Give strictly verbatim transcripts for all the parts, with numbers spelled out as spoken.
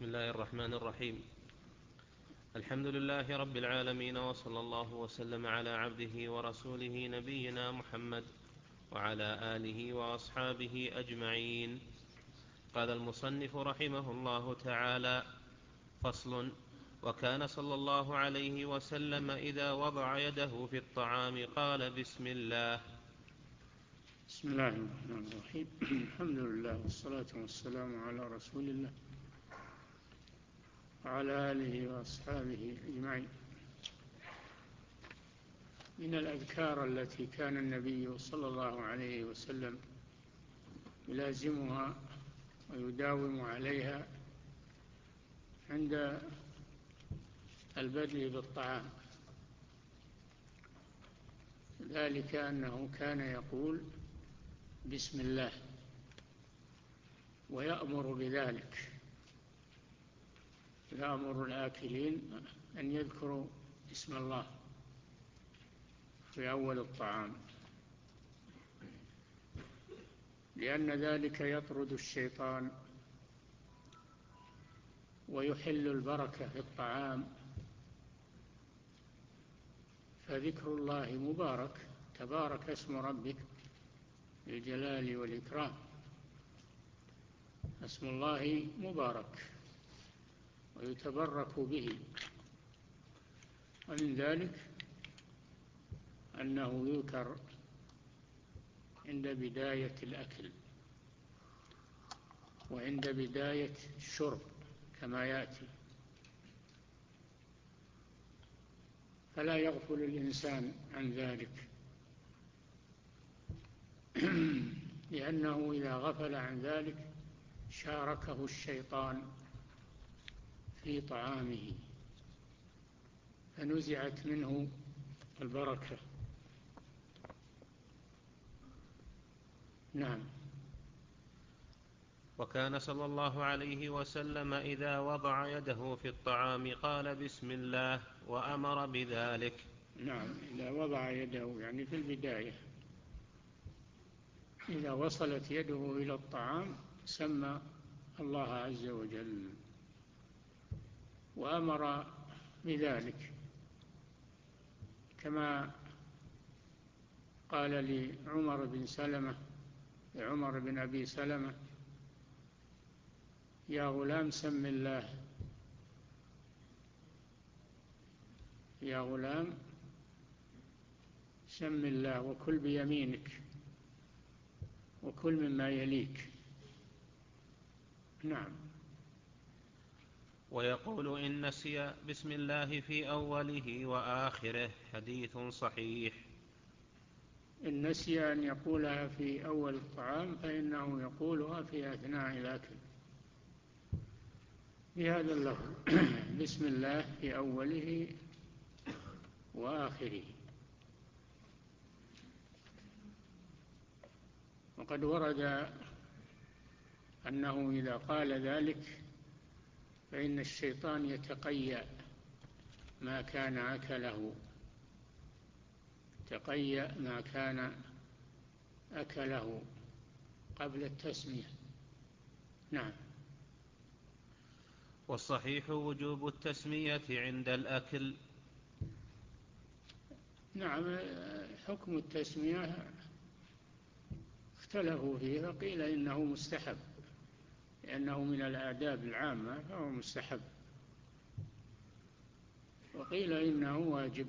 بسم الله الرحمن الرحيم. الحمد لله رب العالمين، وصلى الله وسلم على عبده ورسوله نبينا محمد وعلى آله وأصحابه أجمعين. قال المصنف رحمه الله تعالى: فصل. وكان صلى الله عليه وسلم إذا وضع يده في الطعام قال بسم الله. بسم الله الرحمن الرحيم. الحمد لله والصلاة والسلام على رسول الله وعلى آله وأصحابه أجمعين. من الأذكار التي كان النبي صلى الله عليه وسلم يلازمها ويداوم عليها عند البدء بالطعام، ذلك أنه كان يقول بسم الله ويأمر بذلك، يأمر الآكلين أن يذكروا اسم الله في أول الطعام، لأن ذلك يطرد الشيطان ويحل البركة في الطعام، فذكر الله مبارك، تبارك اسم ربك بالجلال والإكرام. اسم الله مبارك ويتبرك به، ومن ذلك أنه يذكر عند بداية الأكل وعند بداية الشرب كما يأتي، فلا يغفل الإنسان عن ذلك، لأنه إذا غفل عن ذلك شاركه الشيطان في طعامه فنزعت منه البركة. نعم. وكان صلى الله عليه وسلم إذا وضع يده في الطعام قال بسم الله وأمر بذلك. نعم، إذا وضع يده يعني في البداية، إذا وصلت يده إلى الطعام سمى الله عز وجل وأمر بذلك، كما قال لعمر بن سلمة لعمر بن أبي سلمة: يا غلام سم الله، يا غلام سم الله وكل بيمينك وكل مما يليك. نعم. ويقول إن نسي بسم الله في أوله وآخره، حديث صحيح. إن نسي أن يقولها في أول الطعام فإنه يقولها في أثناء الأكل بهذا اللفظ: بسم الله في أوله وآخره. وقد ورد أنه إذا قال ذلك فإن الشيطان يتقيأ ما كان أكله تقيأ ما كان أكله قبل التسمية. نعم. والصحيح وجوب التسمية عند الأكل. نعم، حكم التسمية اختلفوا فيه، فقيل إنه مستحب لأنه من الآداب العامة فهو مستحب، وقيل إنه واجب.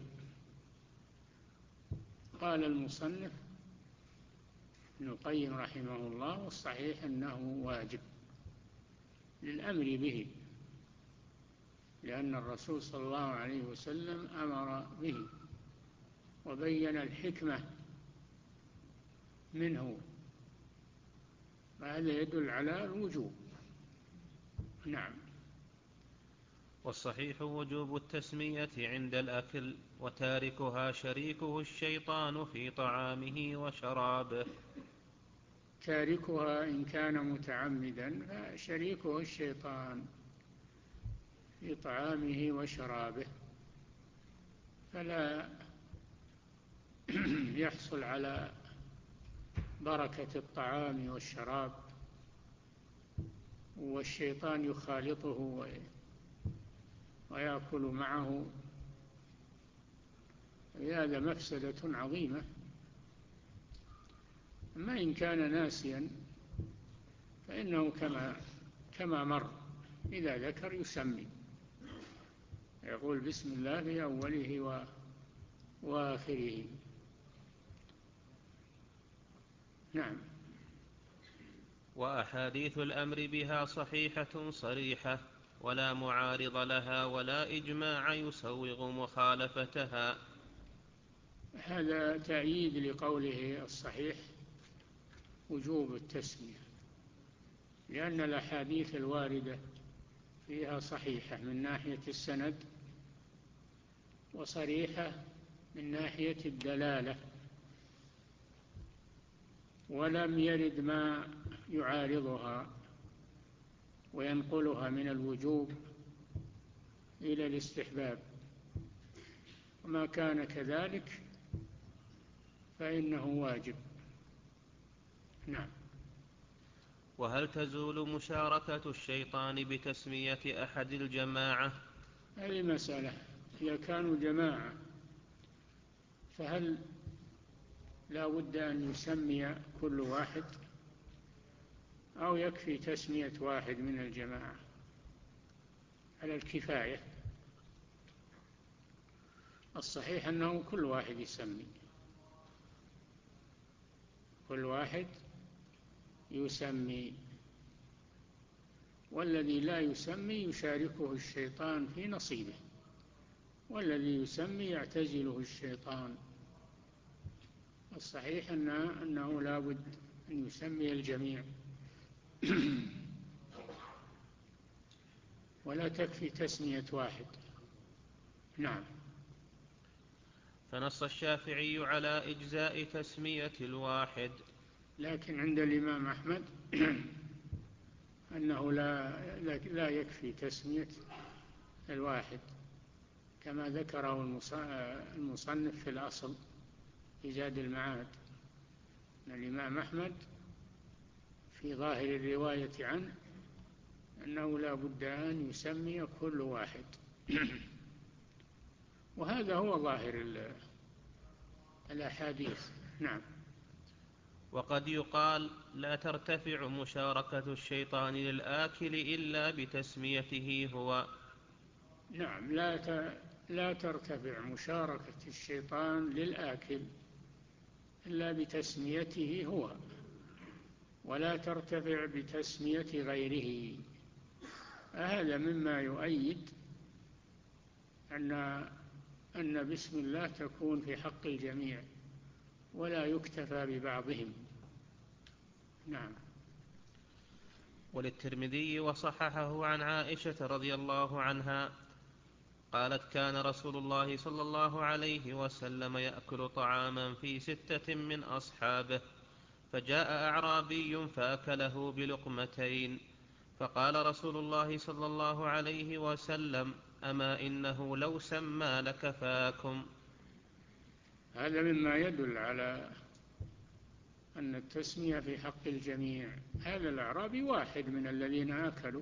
قال المصنف ابن القيم رحمه الله: والصحيح أنه واجب للأمر به، لأن الرسول صلى الله عليه وسلم أمر به وبين الحكمة منه، وهذا يدل على الوجوب. نعم. والصحيح وجوب التسمية عند الأكل، وتاركها شريكه الشيطان في طعامه وشرابه. تاركها إن كان متعمدا فشريكه الشيطان في طعامه وشرابه، فلا يحصل على بركة الطعام والشراب والشيطان يخالطه ويأكل معه، هذا مفسدة عظيمة. أما إن كان ناسيا فإنه كما كما مر، إذا ذكر يسمي، يقول بسم الله في أوله وآخره. نعم. وأحاديث الأمر بها صحيحة صريحة ولا معارض لها ولا إجماع يسوغ مخالفتها. هذا تأييد لقوله الصحيح وجوب التسمية، لأن الأحاديث الواردة فيها صحيحة من ناحية السند وصريحة من ناحية الدلالة، ولم يرد ما يعارضها وينقلها من الوجوب إلى الاستحباب، وما كان كذلك فإنه واجب. نعم. وهل تزول مشاركة الشيطان بتسمية أحد الجماعة؟ هذه مسألة، إذا كانوا جماعة فهل لا بد أن يسمي كل واحد أو يكفي تسمية واحد من الجماعة على الكفاية؟ الصحيح أنه كل واحد يسمي، كل واحد يسمي، والذي لا يسمي يشاركه الشيطان في نصيبه، والذي يسمي يعتزله الشيطان. الصحيح أنه, أنه لا بد أن يسمي الجميع ولا تكفي تسمية واحد. نعم. فنص الشافعي على إجزاء تسمية الواحد، لكن عند الإمام أحمد أنه لا, لا يكفي تسمية الواحد، كما ذكره المصنف في الأصل في زاد المعاد، أن الإمام أحمد في ظاهر الرواية عنه أنه لا بد أن يسمي كل واحد وهذا هو ظاهر الأحاديث. نعم. وقد يقال لا ترتفع مشاركة الشيطان للآكل إلا بتسميته هو. نعم، لا لا ترتفع مشاركة الشيطان للآكل إلا بتسميته هو، ولا ترتفع بتسمية غيره. هذا مما يؤيد أن أن بسم الله تكون في حق الجميع ولا يكتفى ببعضهم. نعم. وللترمذي وصححه عن عائشة رضي الله عنها قالت كان رسول الله صلى الله عليه وسلم يأكل طعاما في ستة من أصحابه، فجاء أعرابي فأكله بلقمتين، فقال رسول الله صلى الله عليه وسلم أما إنه لو سمى لكفاكم. هذا مما يدل على أن التسمية في حق الجميع. هذا الأعرابي واحد من الذين أكلوا،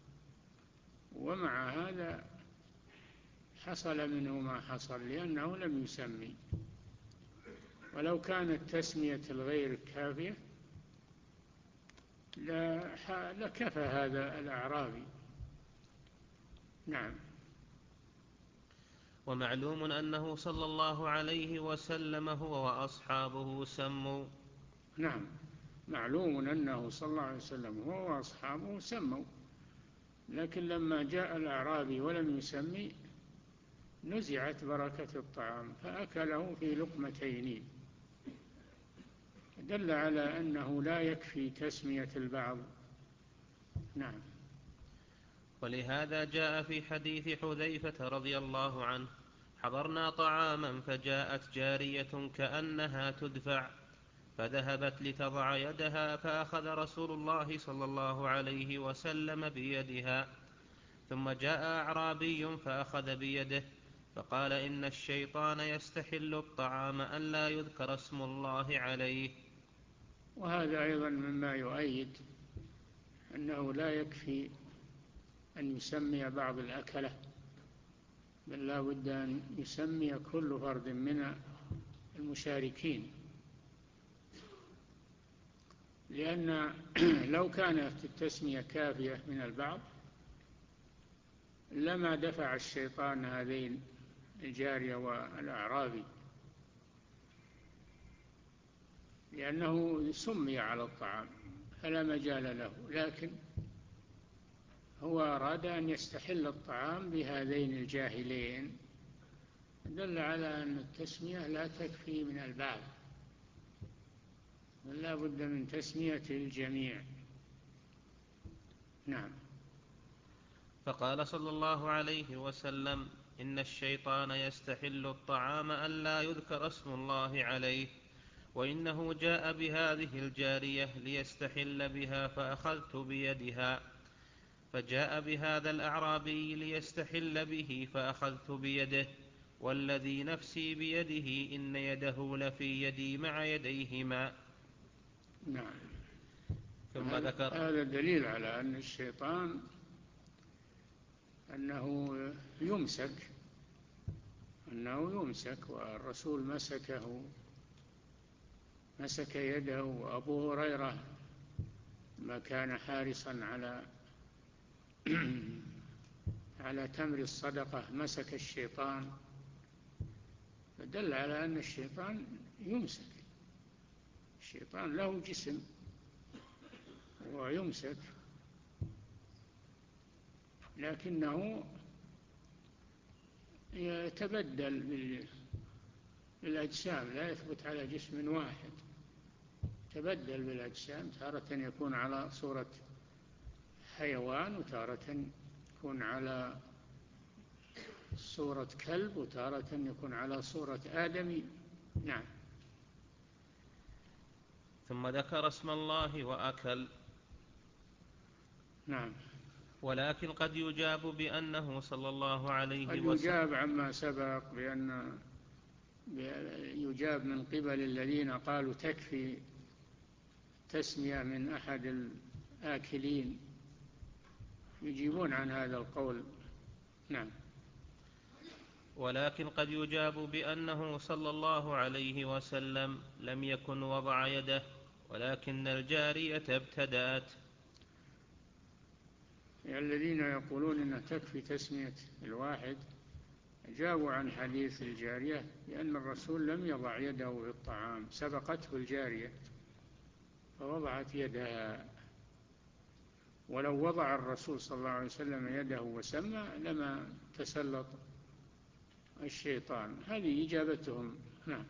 ومع هذا حصل منه ما حصل لأنه لم يسمي، ولو كانت تسمية الغير كافية لكفى هذا الأعرابي. نعم. ومعلوم أنه صلى الله عليه وسلم هو وأصحابه سموا. نعم، معلوم أنه صلى الله عليه وسلم هو وأصحابه سموا، لكن لما جاء الأعرابي ولم يسمي نزعت بركة الطعام فأكله في لقمتين، دل على أنه لا يكفي تسمية البعض. نعم. ولهذا جاء في حديث حذيفة رضي الله عنه حضرنا طعاما فجاءت جارية كأنها تدفع فذهبت لتضع يدها فأخذ رسول الله صلى الله عليه وسلم بيدها، ثم جاء أعرابي فأخذ بيده فقال إن الشيطان يستحل الطعام أن لا يذكر اسم الله عليه. وهذا أيضا مما يؤيد أنه لا يكفي أن يسمي بعض الأكلة، بل لا بد أن يسمي كل فرد من المشاركين، لأن لو كانت التسمية كافية من البعض لما دفع الشيطان هذين الجارية والأعرابي، لأنه سمي على الطعام فلا مجال له، لكن هو أراد أن يستحل الطعام بهذين الجاهلين، دل على أن التسمية لا تكفي من البعض، بل لا بد من تسمية الجميع. نعم. فقال صلى الله عليه وسلم: إن الشيطان يستحل الطعام ألا يذكر اسم الله عليه، وإنه جاء بهذه الجارية ليستحل بها فأخذت بيدها، فجاء بهذا الأعرابي ليستحل به فأخذت بيده، والذي نفسي بيده إن يده لفي يدي مع يديهما. نعم. ثم ذكر: هذا دليل على أن الشيطان أنه يمسك أنه يمسك والرسول مسكه مسك يده، وأبو هريرة ما كان حارصا على على تمر الصدقة مسك الشيطان، فدل على أن الشيطان يمسك. الشيطان له جسم ويمسك، لكنه يتبدل بالأجسام، لا يثبت على جسم واحد، تبدل بالأجسام، تارة يكون على صورة حيوان، وتارة يكون على صورة كلب، وتارة يكون على صورة آدمي. نعم. ثم ذكر اسم الله وأكل. نعم. ولكن قد يجاب بأنه صلى الله عليه قد وسلم يجاب عما سبق بأن يجاب من قبل الذين قالوا تكفي تسمية من أحد الآكلين، يجيبون عن هذا القول. نعم. ولكن قد يجاب بأنه صلى الله عليه وسلم لم يكن وضع يده، ولكن الجارية ابتدأت. الذين يقولون إنه تكفي تسمية الواحد جابوا عن حديث الجارية لأن الرسول لم يضع يده في الطعام، سبقته الجارية فوضعت يدها، ولو وضع الرسول صلى الله عليه وسلم يده وسمى لما تسلط الشيطان. هذه إجابتهم. نعم.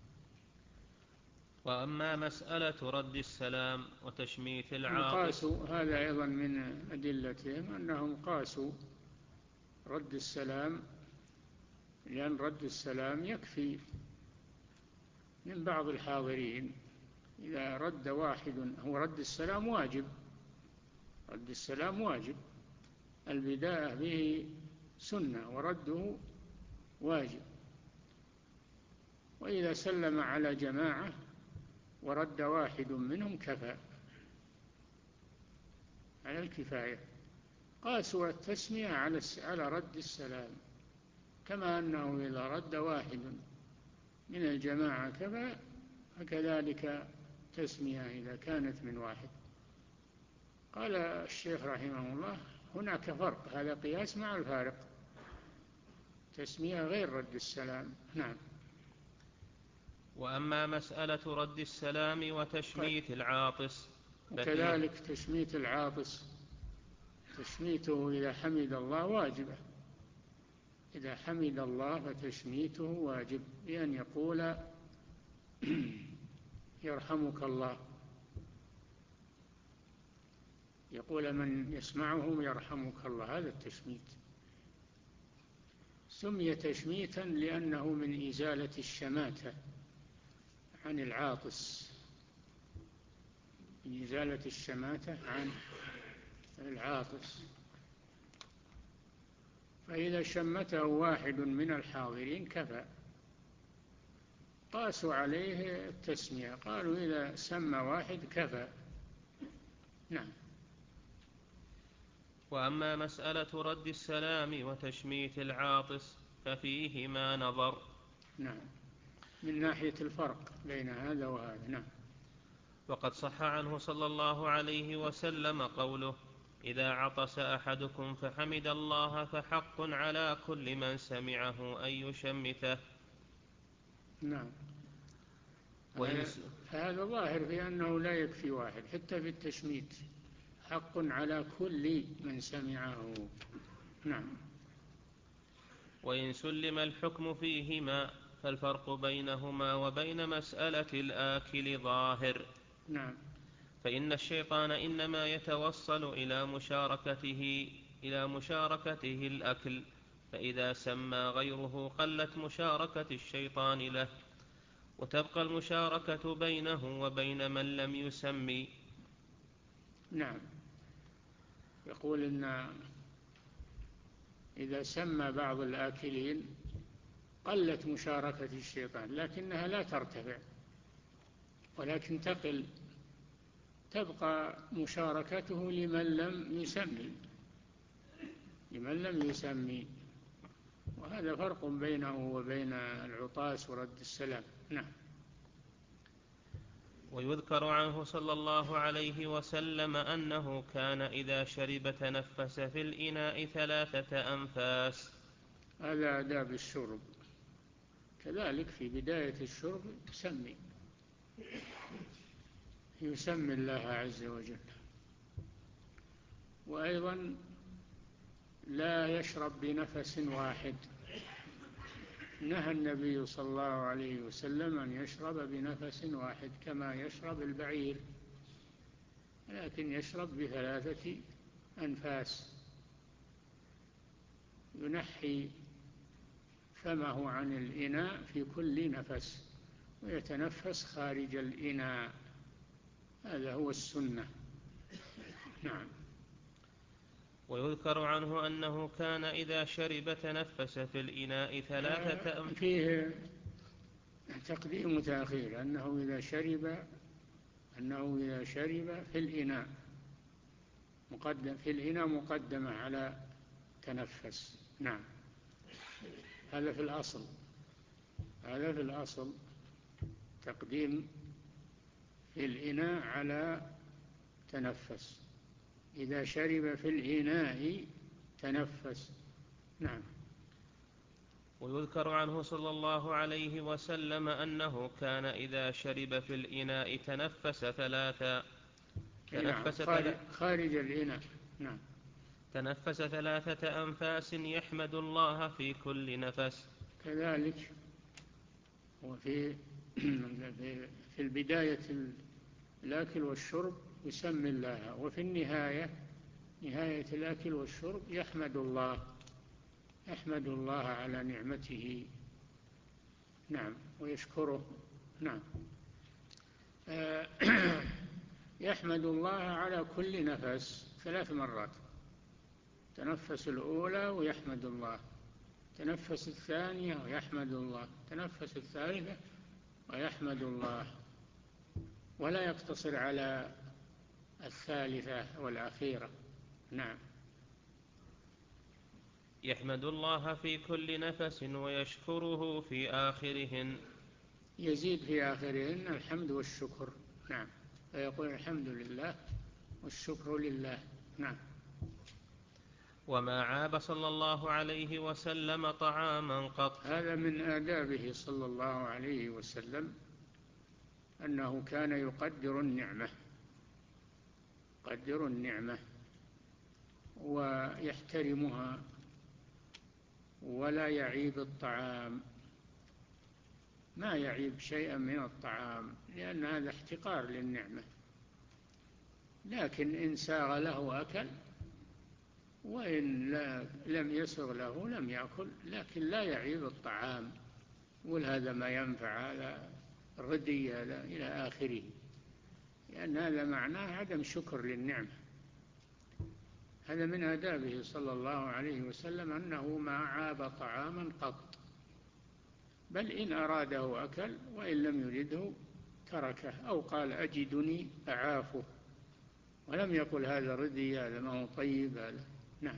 وأما مسألة رد السلام وتشميت العاطس، قاسوا هذا أيضا من أدلتهم أنهم قاسوا رد السلام، لأن رد السلام يكفي من بعض الحاضرين. إذا رد واحد، هو رد السلام واجب، رد السلام واجب، البداية به سنة ورده واجب، وإذا سلم على جماعة ورد واحد منهم كفى على الكفاية. قاسوا التسمية على رد السلام، كما أنه إذا رد واحد من الجماعة كفى، فكذلك تسمية إذا كانت من واحد. قال الشيخ رحمه الله: هناك فرق، هذا قياس مع الفارق، تسمية غير رد السلام. نعم. وأما مسألة رد السلام وتشميت العاطس، وكذلك تشميت العاطس، تشميته إذا حمد الله واجبة، إذا حمد الله فتشميته واجب، بأن يقول يرحمك الله، يقول من يسمعه يرحمك الله، هذا التشميت. سمي تشميتا لأنه من إزالة الشماتة عن العاطس، من إزالة الشماتة عن العاطس. فإذا شمته واحد من الحاضرين كفى. قاسوا عليه التسمية، قالوا إذا سمى واحد كفى. نعم. وأما مسألة رد السلام وتشميت العاطس ففيهما نظر. نعم، من ناحية الفرق بين هذا وهذا. نعم. وقد صح عنه صلى الله عليه وسلم قوله: إذا عطس أحدكم فحمد الله فحق على كل من سمعه أن يشمته. نعم. وينس... فهذا ظاهر في أنه لا يكفي واحد، حتى في التشميت حق على كل من سمعه. نعم. وإن سلم الحكم فيهما فالفرق بينهما وبين مسألة الآكل ظاهر. نعم. فإن الشيطان إنما يتوصل إلى مشاركته إلى مشاركته الأكل، فإذا سمى غيره قلت مشاركة الشيطان له، وتبقى المشاركة بينه وبين من لم يسمي. نعم. يقول إن إذا سمى بعض الآكلين قلت مشاركة الشيطان، لكنها لا ترتفع ولكن تقل، تبقى مشاركته لمن لم يسمي لمن لم يسمي وهذا فرق بينه وبين العطاس ورد السلام. نعم. ويذكر عنه صلى الله عليه وسلم أنه كان إذا شرب تنفس في الإناء ثلاثة أنفاس. هذا آداب الشرب، كذلك في بداية الشرب يسمي يسمي الله عز وجل. وأيضا لا يشرب بنفس واحد، نهى النبي صلى الله عليه وسلم أن يشرب بنفس واحد كما يشرب البعير، لكن يشرب بثلاثة أنفاس، ينحي فمه عن الإناء في كل نفس ويتنفس خارج الإناء، هذا هو السنة. نعم. ويذكر عنه أنه كان إذا شرب تنفس في الإناء ثلاثة أنفاس. فيه تقديم وتأخير، أنه إذا شرب أنه إذا شرب في الإناء مقدم في الإناء مقدمة على تنفس. نعم. هذا في الأصل هذا في الأصل تقديم في الإناء على تنفس، إذا شرب في الإناء تنفس. نعم. ويذكر عنه صلى الله عليه وسلم أنه كان إذا شرب في الإناء تنفس ثلاثا تنفس خارج, خارج الإناء. نعم. تنفس ثلاثة أنفاس يحمد الله في كل نفس. كذلك وفي في البداية الأكل والشرب يسمي الله، وفي النهاية نهاية الأكل والشرب يحمد الله يحمد الله على نعمته. نعم. ويشكره. نعم. يحمد الله على كل نفس ثلاث مرات، تنفس الأولى ويحمد الله، تنفس الثانية ويحمد الله، تنفس الثالثة ويحمد الله، ولا يقتصر على الثالثة والأخيرة. نعم. يحمد الله في كل نفس ويشكره في آخرهن، يزيد في آخرهن الحمد والشكر. نعم. فيقول الحمد لله والشكر لله. نعم. وما عاب صلى الله عليه وسلم طعاما قط. هذا من آدابه صلى الله عليه وسلم أنه كان يقدر النعمة يقدر النعمة ويحترمها ولا يعيب الطعام، ما يعيب شيئا من الطعام لأن هذا احتقار للنعمة، لكن إن ساغ له أكل وإن لم يسغ له لم يأكل، لكن لا يعيب الطعام يقول هذا ما ينفع، هذا ردي، هذا إلى آخره، لأن هذا معناه عدم شكر للنعمة. هذا من آدابه صلى الله عليه وسلم أنه ما عاب طعاما قط، بل إن أراده أكل وإن لم يرده تركه، أو قال أجدني أعافه، ولم يقل هذا ردي، هذا ما هو طيب، هذا نعم.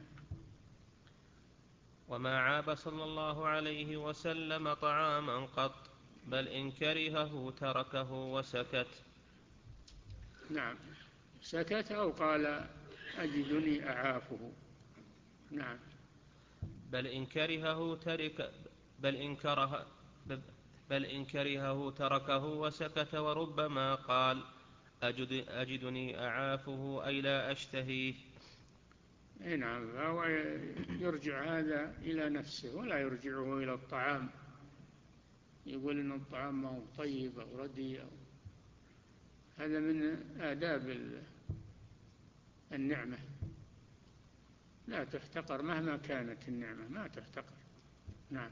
وما عاب صلى الله عليه وسلم طعاما قط، بل إن كرهه تركه وسكت. نعم، سكت أو قال أجدني أعافه. نعم. بل إن كرهه ترك بل إن كره بل إن كرهه تركه وسكت، وربما قال أجد أجدني أعافه أي لا أشتهيه. نعم، فهو يرجع هذا إلى نفسه ولا يرجعه إلى الطعام، يقول إن الطعام ما هو طيب أو رديء. هذا من آداب النعمة، لا تحتقر مهما كانت النعمة، ما تحتقر. نعم.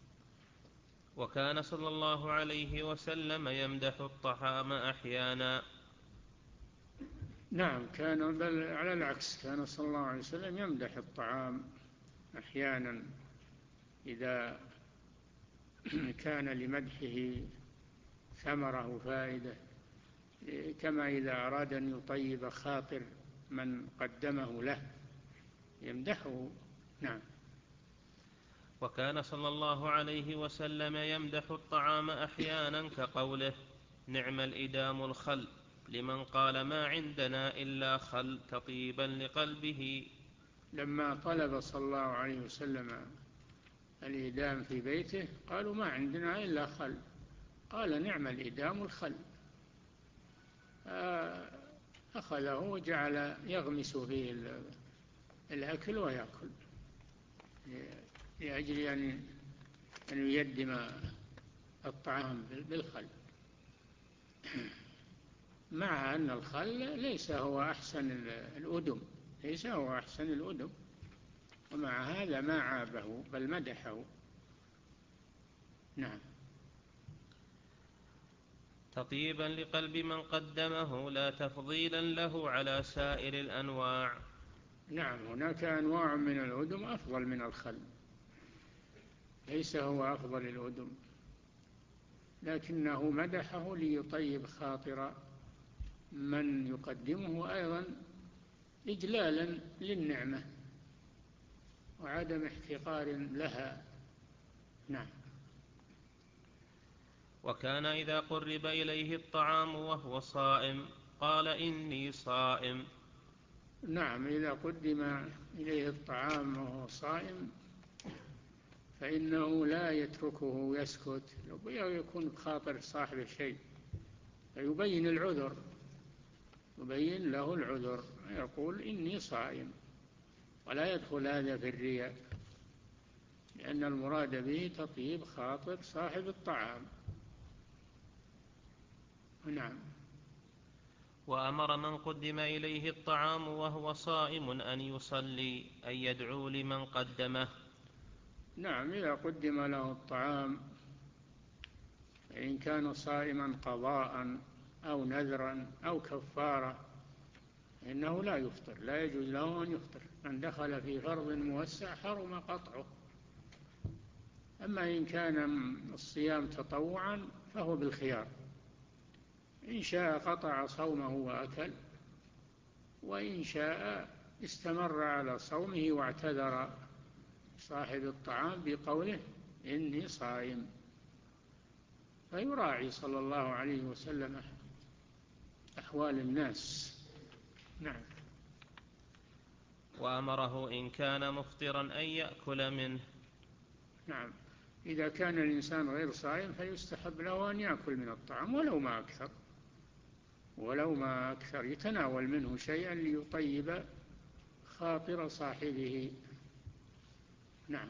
وكان صلى الله عليه وسلم يمدح الطعام أحيانا. نعم، كان بل على العكس، كان صلى الله عليه وسلم يمدح الطعام أحيانا إذا كان لمدحه ثمرة وفائدة، كما إذا أراد أن يطيب خاطر من قدمه له يمدحه. نعم. وكان صلى الله عليه وسلم يمدح الطعام أحيانا كقوله نعم الإدام الخل، لمن قال ما عندنا إلا خل تطيبا لقلبه. لما طلب صلى الله عليه وسلم الإدام في بيته قالوا ما عندنا إلا خل، قال نعم الإدام الخل، أخذه وجعل يغمس فيه الأكل ويأكل لأجل أن يقدم الطعام بالخل، مع أن الخل ليس هو أحسن الأدم، ليس هو أحسن الأدم، ومع هذا ما عابه بل مدحه. نعم. تطيبا لقلب من قدمه لا تفضيلا له على سائر الأنواع. نعم، هناك أنواع من الأدم أفضل من الخل، ليس هو أفضل الأدم، لكنه مدحه ليطيب خاطر من يقدمه، أيضا إجلالا للنعمة وعدم احتقار لها. نعم. وكان إذا قرب إليه الطعام وهو صائم قال إني صائم. نعم، إذا قدم إليه الطعام وهو صائم فإنه لا يتركه يسكت، يكون بخاطر صاحب الشيء فيبين العذر، يبين له العذر، يقول إني صائم، ولا يدخل هذا في الرياء، لأن المراد به تطيب خاطر صاحب الطعام. نعم. وأمر من قدم إليه الطعام وهو صائم أن يصلي، أن يدعو لمن قدمه. نعم، إذا قدم له الطعام إن كان صائما قضاء أو نذرا أو كفارة إنه لا يفطر، لا يجوز له أن يفطر، من دخل في فرض موسع حرم قطعه. أما إن كان الصيام تطوعا فهو بالخيار، إن شاء قطع صومه وأكل، وإن شاء استمر على صومه واعتذر صاحب الطعام بقوله إني صائم، فيراعي صلى الله عليه وسلم أحوال الناس. نعم. وأمره إن كان مفطرا أن يأكل منه. نعم، إذا كان الإنسان غير صائم فيستحب له أن يأكل من الطعام ولو ما أكثر، ولو ما أكثر، يتناول منه شيئا ليطيب خاطر صاحبه. نعم.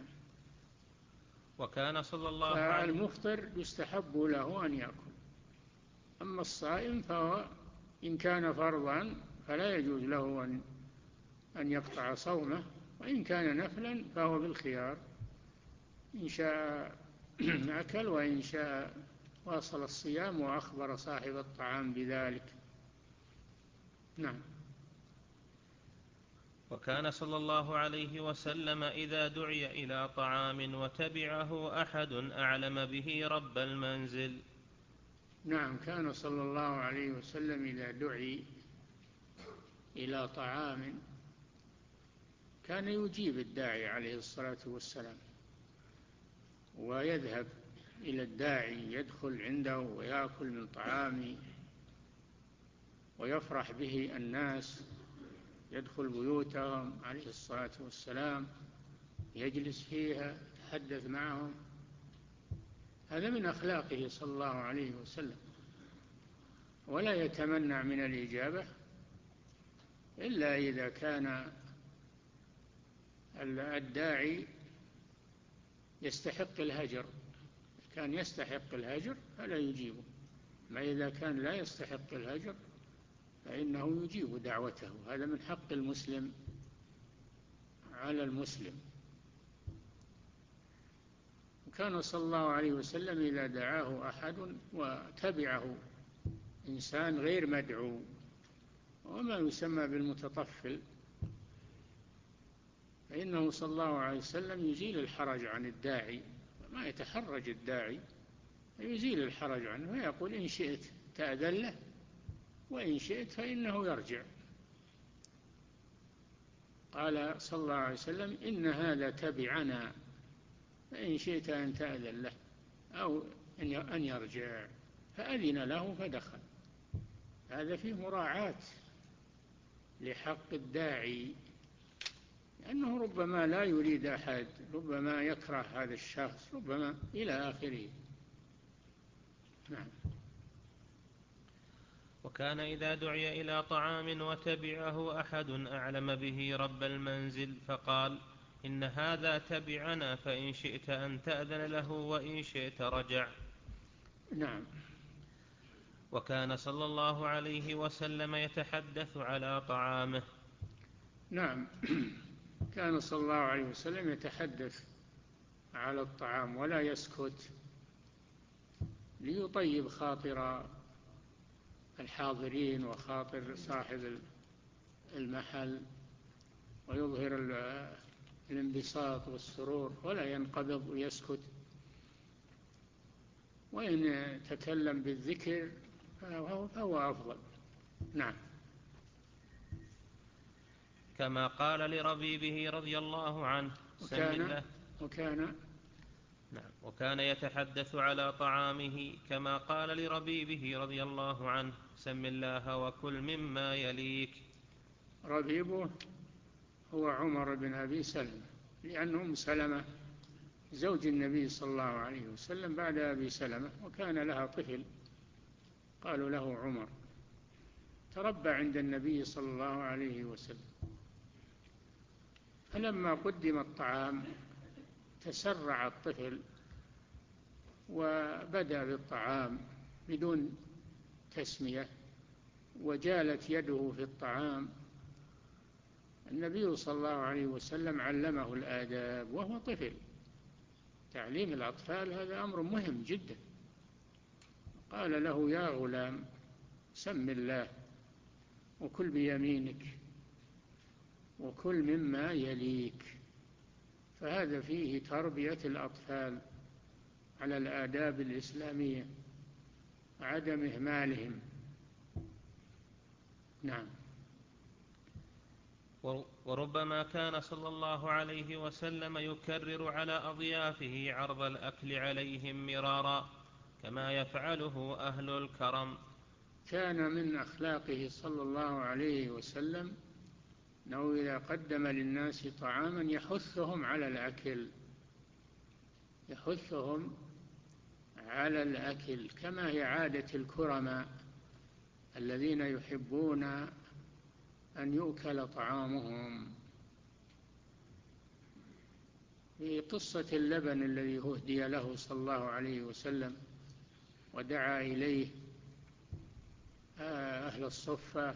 وكان صلى الله عليه فالمفطر يستحب له أن يأكل، أما الصائم فهو إن كان فرضا فلا يجوز له أن أن يقطع صومه، وإن كان نفلا فهو بالخيار، إن شاء أكل وإن شاء واصل الصيام وأخبر صاحب الطعام بذلك. نعم. وكان صلى الله عليه وسلم إذا دعي إلى طعام وتبعه أحد أعلم به رب المنزل. نعم، كان صلى الله عليه وسلم إذا دعي إلى طعام كان يجيب الداعي عليه الصلاة والسلام، ويذهب إلى الداعي يدخل عنده ويأكل من طعامه ويفرح به الناس، يدخل بيوتهم عليه الصلاة والسلام، يجلس فيها يتحدث معهم. هذا من أخلاقه صلى الله عليه وسلم. ولا يتمنع من الإجابة إلا إذا كان الداعي يستحق الهجر. كان يستحق الهجر فلا يجيبه، ما إذا كان لا يستحق الهجر فإنه يجيب دعوته. هذا من حق المسلم على المسلم. وكان صلى الله عليه وسلم إذا دعاه أحد وتبعه إنسان غير مدعو، وما يسمى بالمتطفل، فإنه صلى الله عليه وسلم يزيل الحرج عن الداعي، ما يتحرج الداعي، يزيل الحرج عنه ويقول إن شئت تأذن له وإن شئت فإنه يرجع. قال صلى الله عليه وسلم إن هذا تبعنا فإن شئت أن تأذن له أو أن يرجع، فأذن له فدخل. هذا فيه مراعاة لحق الداعي، لأنه ربما لا يريد أحد، ربما يكره هذا الشخص، ربما إلى آخره. نعم. وكان إذا دعي إلى طعام وتبعه أحد أعلم به رب المنزل فقال إن هذا تبعنا فإن شئت أن تأذن له وإن شئت رجع. نعم. وكان صلى الله عليه وسلم يتحدث على طعامه. نعم. كان صلى الله عليه وسلم يتحدث على الطعام ولا يسكت، ليطيب خاطر الحاضرين وخاطر صاحب المحل، ويظهر الانبساط والسرور، ولا ينقبض ويسكت. وإن تكلم بالذكر فهو أفضل. نعم. كما قال لربيبه رضي الله عنه سم الله. وكان نعم. وكان يتحدث على طعامه كما قال لربيبه رضي الله عنه سم الله وكل مما يليك. ربيبه هو عمر بن أبي سلمة، لأن أم سلمة زوج النبي صلى الله عليه وسلم بعد أبي سلمة، وكان لها طفل قالوا له عمر، تربى عند النبي صلى الله عليه وسلم. فلما قدم الطعام تسرع الطفل وبدأ بالطعام بدون تسمية، وجالت يده في الطعام. النبي صلى الله عليه وسلم علمه الآداب وهو طفل. تعليم الأطفال هذا أمر مهم جدا. قال له يا غلام سم الله وكل بيمينك وكل مما يليك. فهذا فيه تربية الأطفال على الآداب الإسلامية، عدم إهمالهم. نعم. وربما كان صلى الله عليه وسلم يكرر على أضيافه عرض الأكل عليهم مرارا كما يفعله أهل الكرم. كان من أخلاقه صلى الله عليه وسلم أنه إذا قدم للناس طعاما يحثهم على الأكل، يحثهم على الأكل كما هي عادة الكرماء الذين يحبون أن يؤكل طعامهم. في قصة اللبن الذي أهدي له صلى الله عليه وسلم ودعا إليه أهل الصفة،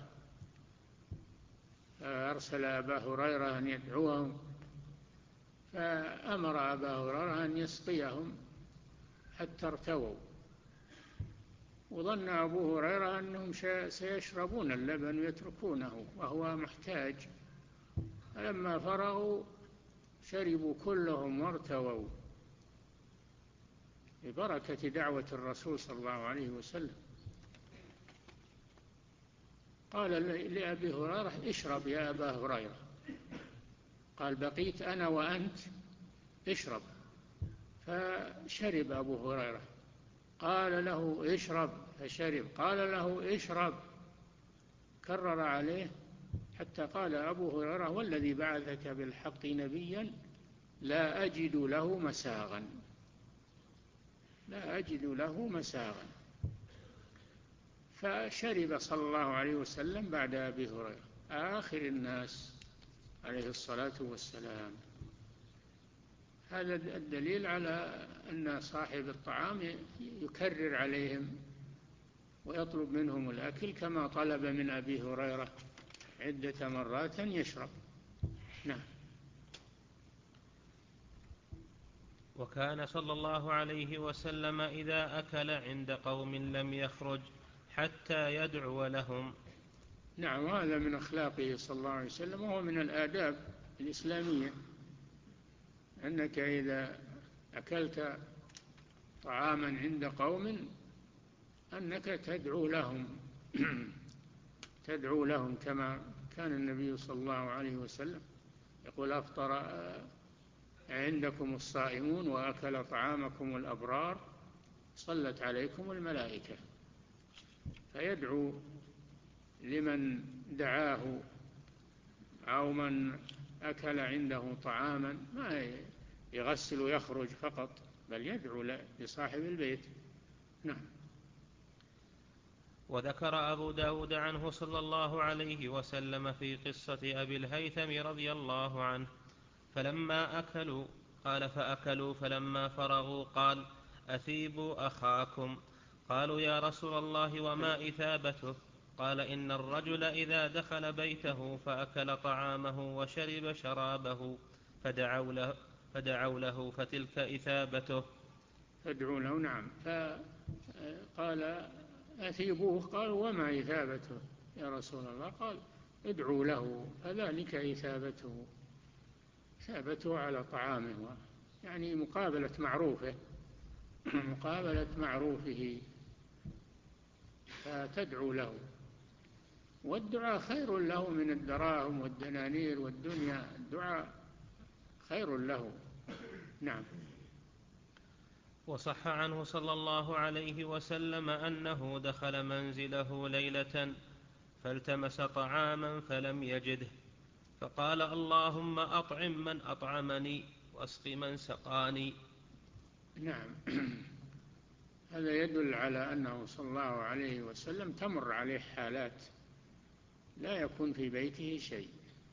أرسل أبا هريرة أن يدعوهم، فأمر أبا هريرة أن يسقيهم حتى ارتووا، وظن أبو هريرة أنهم سيشربون اللبن ويتركونه وهو محتاج. فلما فرغوا شربوا كلهم وارتووا ببركة دعوة الرسول صلى الله عليه وسلم. قال لأبي هريرة اشرب يا أبا هريرة، قال بقيت أنا وأنت اشرب، فشرب أبو هريرة. قال له اشرب فشرب، قال له اشرب، كرر عليه حتى قال أبو هريرة والذي بعثك بالحق نبيا لا أجد له مساغا، لا أجد له مساغا. فشرب صلى الله عليه وسلم بعد أبي هريرة آخر الناس عليه الصلاة والسلام. هذا الدليل على أن صاحب الطعام يكرر عليهم ويطلب منهم الأكل كما طلب من أبي هريرة عدة مرات يشرب. نعم. وكان صلى الله عليه وسلم إذا أكل عند قوم لم يخرج حتى يدعو لهم. نعم، هذا من أخلاقه صلى الله عليه وسلم، وهو من الآداب الإسلامية، أنك إذا أكلت طعاما عند قوم أنك تدعو لهم تدعو لهم كما كان النبي صلى الله عليه وسلم يقول أفطر عندكم الصائمون وأكل طعامكم الأبرار صلت عليكم الملائكة. فيدعو لمن دعاه أو من أكل عنده طعاما، ما يغسل ويخرج فقط، بل يدعو لصاحب البيت. نعم. وذكر أبو داود عنه صلى الله عليه وسلم في قصة أبي الهيثم رضي الله عنه فلما أكلوا قال فأكلوا فلما فرغوا قال أثيبوا أخاكم. قالوا يا رسول الله وما إثابته؟ قال إن الرجل إذا دخل بيته فأكل طعامه وشرب شرابه فدعوا له, فدعوا له فتلك إثابته. فادعوا له. نعم. فقال أثيبوه. قالوا وما إثابته يا رسول الله؟ قال ادعوا له فذلك إثابته، إثابته على طعامه، يعني مقابلة معروفه مقابلة معروفه، فتدعو له. والدعاء خير له من الدراهم والدنانير والدنيا، الدعاء خير له. نعم. وصح عنه صلى الله عليه وسلم أنه دخل منزله ليلة فالتمس طعاما فلم يجده فقال اللهم أطعم من أطعمني واسق من سقاني. نعم. هذا يدل على أنه صلى الله عليه وسلم تمر عليه حالات لا يكون في بيته شيء،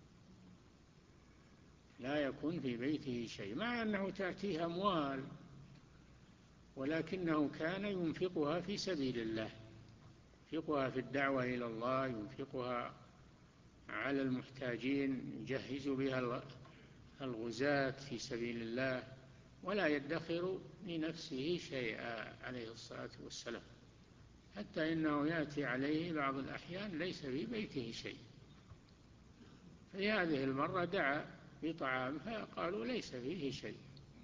لا يكون في بيته شيء مع أنه تأتيه أموال، ولكنه كان ينفقها في سبيل الله، ينفقها في الدعوة إلى الله، ينفقها على المحتاجين، يجهز بها الغزاة في سبيل الله، ولا يدخر لنفسه شيئا عليه الصلاة والسلام، حتى إنه يأتي عليه بعض الأحيان ليس في بيته شيء. في هذه المرة دعا بطعام فقالوا ليس فيه شيء،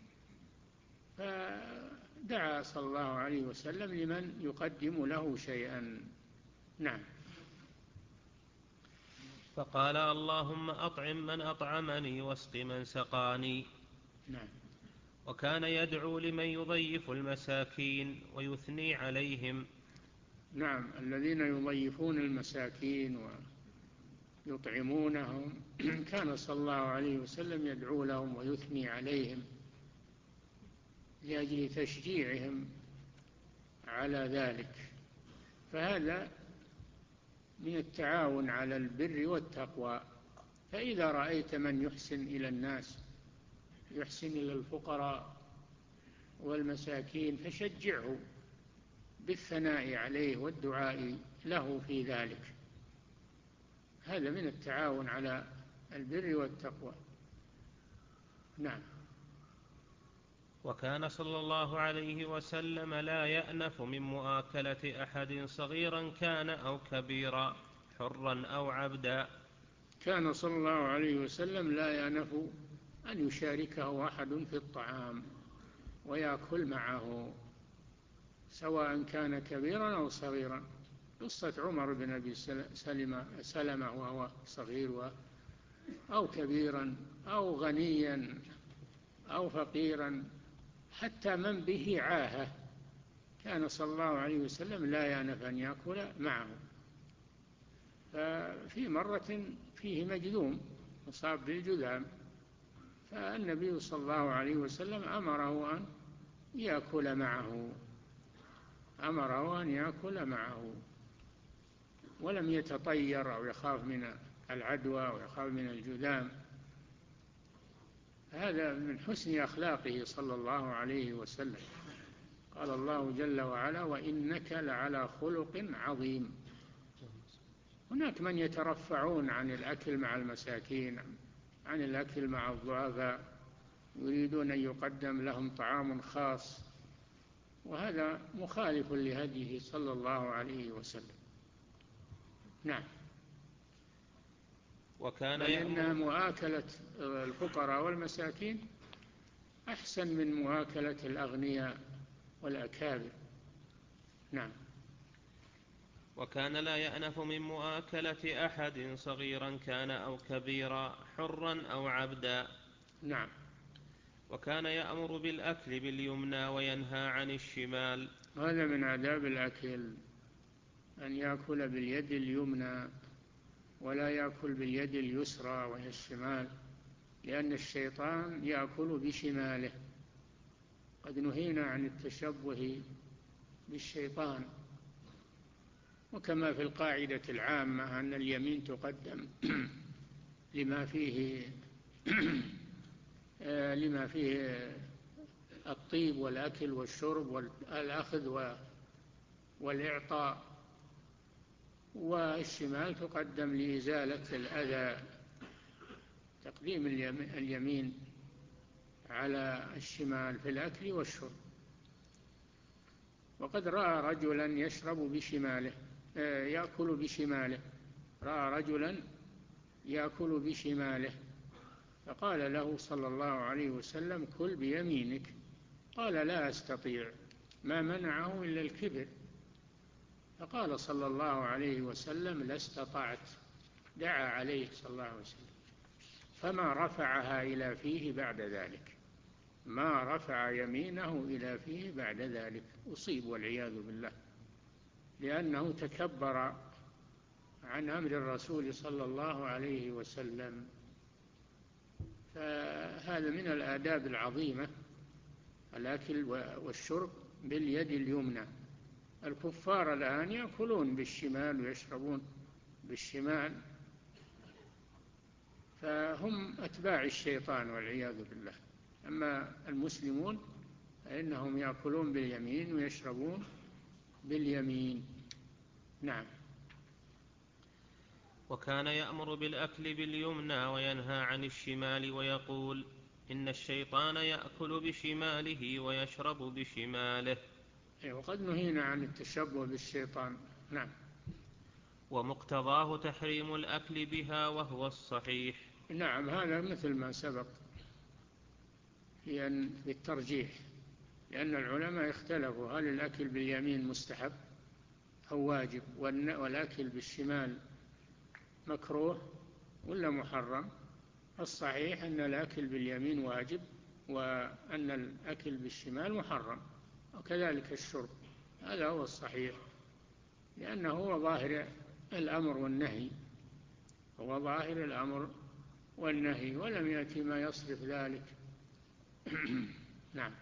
فدعا صلى الله عليه وسلم لمن يقدم له شيئا. نعم. فقال اللهم أطعم من أطعمني واسق من سقاني. نعم. وكان يدعو لمن يضيف المساكين ويثني عليهم. نعم، الذين يضيفون المساكين ويطعمونهم كان صلى الله عليه وسلم يدعو لهم ويثني عليهم لأجل تشجيعهم على ذلك. فهذا من التعاون على البر والتقوى. فإذا رأيت من يحسن إلى الناس، يحسن إلى الفقراء والمساكين، فشجعه بالثناء عليه والدعاء له في ذلك. هذا من التعاون على البر والتقوى. نعم. وكان صلى الله عليه وسلم لا يأنف من مؤاكلة أحد صغيرا كان أو كبيرا حرا أو عبدا. كان صلى الله عليه وسلم لا يأنف أن يشاركه أحد في الطعام ويأكل معه، سواء كان كبيرا أو صغيرا. قصة عمر بن أبي سلمة, سلمة وهو صغير أو كبيرا أو غنيا أو فقيرا، حتى من به عاهة كان صلى الله عليه وسلم لا يأنف أن يأكل معه. ففي مرة فيه مجذوم مصاب بالجذام، فالنبي صلى الله عليه وسلم أمره أن يأكل معه أمره أن يأكل معه ولم يتطير أو يخاف من العدوى أو يخاف من الجذام. هذا من حسن أخلاقه صلى الله عليه وسلم. قال الله جل وعلا: وإنك لعلى خلق عظيم. هناك من يترفعون عن الأكل مع المساكين، عن الأكل مع الضعفاء، يريدون أن يقدم لهم طعام خاص، وهذا مخالف لهديه صلى الله عليه وسلم. نعم. وكان بل إن يأمر مؤاكلة الفقراء والمساكين أحسن من مؤاكلة الأغنياء والأكابر. نعم. وكان لا يأنف من مؤاكلة أحد صغيرا كان أو كبيرا، حرا أو عبدا. نعم. وكان يأمر بالأكل باليمنى وينهى عن الشمال. هذا من آداب الأكل، أن يأكل باليد اليمنى ولا يأكل باليد اليسرى وهي الشمال، لأن الشيطان يأكل بشماله. قد نهينا عن التشبه بالشيطان. وكما في القاعدة العامة أن اليمين تقدم لما فيه لما فيه الطيب والأكل والشرب والأخذ والإعطاء، والشمال تقدم لإزالة الأذى. تقديم اليمين على الشمال في الأكل والشرب. وقد رأى رجلا يشرب بشماله يأكل بشماله رأى رجلا يأكل بشماله فقال له صلى الله عليه وسلم: كل بيمينك. قال: لا أستطيع. ما منعه إلا الكبر. فقال صلى الله عليه وسلم: لا استطعت. دعا عليه صلى الله عليه وسلم، فما رفعها إلى فيه بعد ذلك. ما رفع يمينه إلى فيه بعد ذلك. أصيب والعياذ بالله، لأنه تكبر عن أمر الرسول صلى الله عليه وسلم. فهذا من الآداب العظيمة، الأكل والشرب باليد اليمنى. الكفار الآن يأكلون بالشمال ويشربون بالشمال، فهم أتباع الشيطان والعياذ بالله. أما المسلمون فإنهم يأكلون باليمين ويشربون باليمين. نعم. وكان يأمر بالأكل باليمنى وينهى عن الشمال، ويقول: إن الشيطان يأكل بشماله ويشرب بشماله. وقد نهينا عن التشبه بالشيطان. نعم. ومقتضاه تحريم الأكل بها وهو الصحيح. نعم، هذا مثل ما سبق في الترجيح، لأن العلماء اختلفوا: هل الأكل باليمين مستحب أو واجب، والأكل بالشمال مكروه ولا محرم؟ الصحيح أن الأكل باليمين واجب، وأن الأكل بالشمال محرم، وكذلك الشرب. هذا هو الصحيح، لأنه هو ظاهر الأمر والنهي هو ظاهر الأمر والنهي ولم يأتي ما يصرف ذلك. نعم.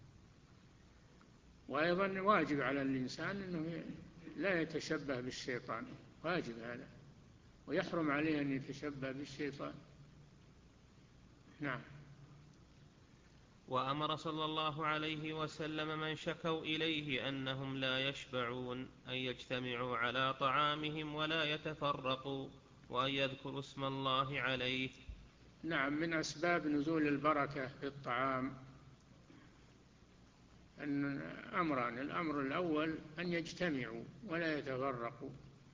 وأيضا واجب على الإنسان أنه لا يتشبه بالشيطان، واجب هذا، ويحرم عليه أن يتشبه بالشيطان. نعم. وأمر صلى الله عليه وسلم من شكوا إليه أنهم لا يشبعون أن يجتمعوا على طعامهم ولا يتفرقوا، وأن يذكروا اسم الله عليه. نعم، من أسباب نزول البركة في الطعام أن أمران: الأمر الأول أن يجتمعوا ولا يتفرقوا،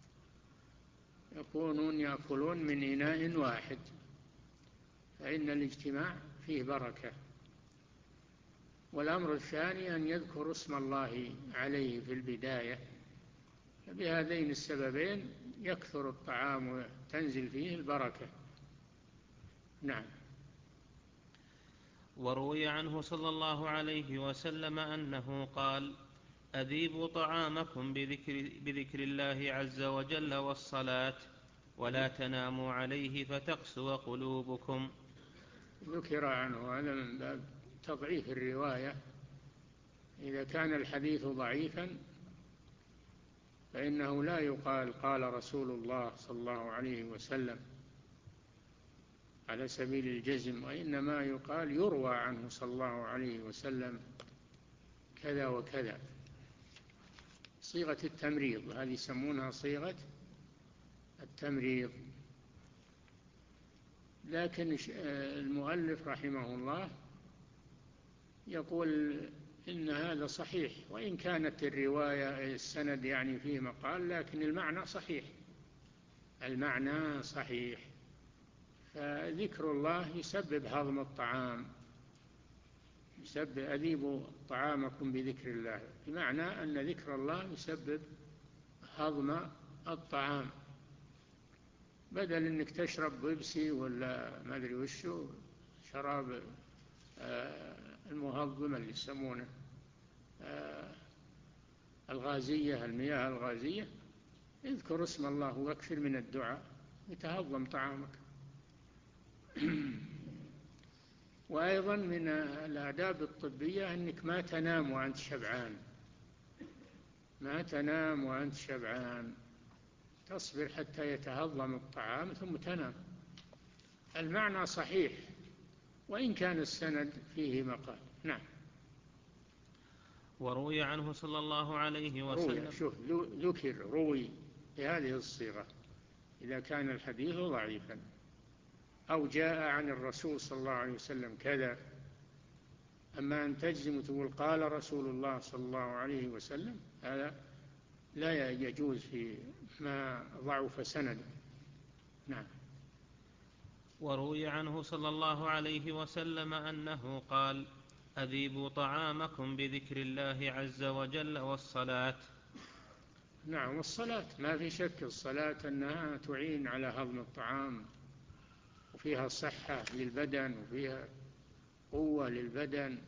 يكونون يأكلون من إناء واحد، فإن الاجتماع فيه بركة. والأمر الثاني أن يذكروا اسم الله عليه في البداية. فبهذين السببين يكثر الطعام وتنزل فيه البركة. نعم. وروي عنه صلى الله عليه وسلم أنه قال: أذيبوا طعامكم بذكر, بذكر الله عز وجل والصلاة، ولا تناموا عليه فتقسو قلوبكم. ذكر عنه هذا من باب تضعيف الرواية. إذا كان الحديث ضعيفا فإنه لا يقال قال رسول الله صلى الله عليه وسلم على سبيل الجزم، وإنما يقال يروى عنه صلى الله عليه وسلم كذا وكذا، صيغة التمريض، هذه يسمونها صيغة التمريض. لكن المؤلف رحمه الله يقول إن هذا صحيح، وإن كانت الرواية السند يعني فيه مقال، لكن المعنى صحيح، المعنى صحيح. فذكر الله يسبب هضم الطعام، يسبب أذيبوا طعامكم بذكر الله، بمعنى أن ذكر الله يسبب هضم الطعام، بدل أنك تشرب بيبسي ولا ما أدري وشو، شراب المهضم اللي يسمونه الغازية، المياه الغازية، اذكر اسم الله واكثر من الدعاء يتهضم طعامك. وأيضا من الآداب الطبية أنك ما تنام وأنت شبعان، ما تنام وأنت شبعان، تصبر حتى يتهضم الطعام ثم تنام. المعنى صحيح وإن كان السند فيه مقال. نعم. وروي عنه صلى الله عليه وسلم، روي، شوف ذكر روي بهذه الصيغة إذا كان الحديث ضعيفا، أو جاء عن الرسول صلى الله عليه وسلم كذا. أما أن تجزم وتقول قال رسول الله صلى الله عليه وسلم، هذا لا يجوز في ما ضعف سند. نعم. وروي عنه صلى الله عليه وسلم أنه قال: أذيبوا طعامكم بذكر الله عز وجل والصلاة. نعم، والصلاة ما في شك، الصلاة أنها تعين على هضم الطعام، وفيها صحة للبدن، وفيها قوة للبدن،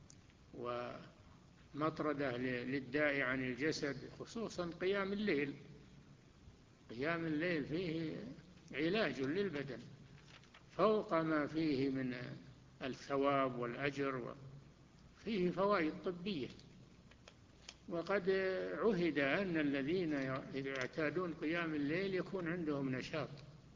ومطردة للداء عن الجسد، خصوصا قيام الليل. قيام الليل فيه علاج للبدن فوق ما فيه من الثواب والأجر، فيه فوائد طبية. وقد عهد أن الذين يعتادون قيام الليل يكون عندهم نشاط،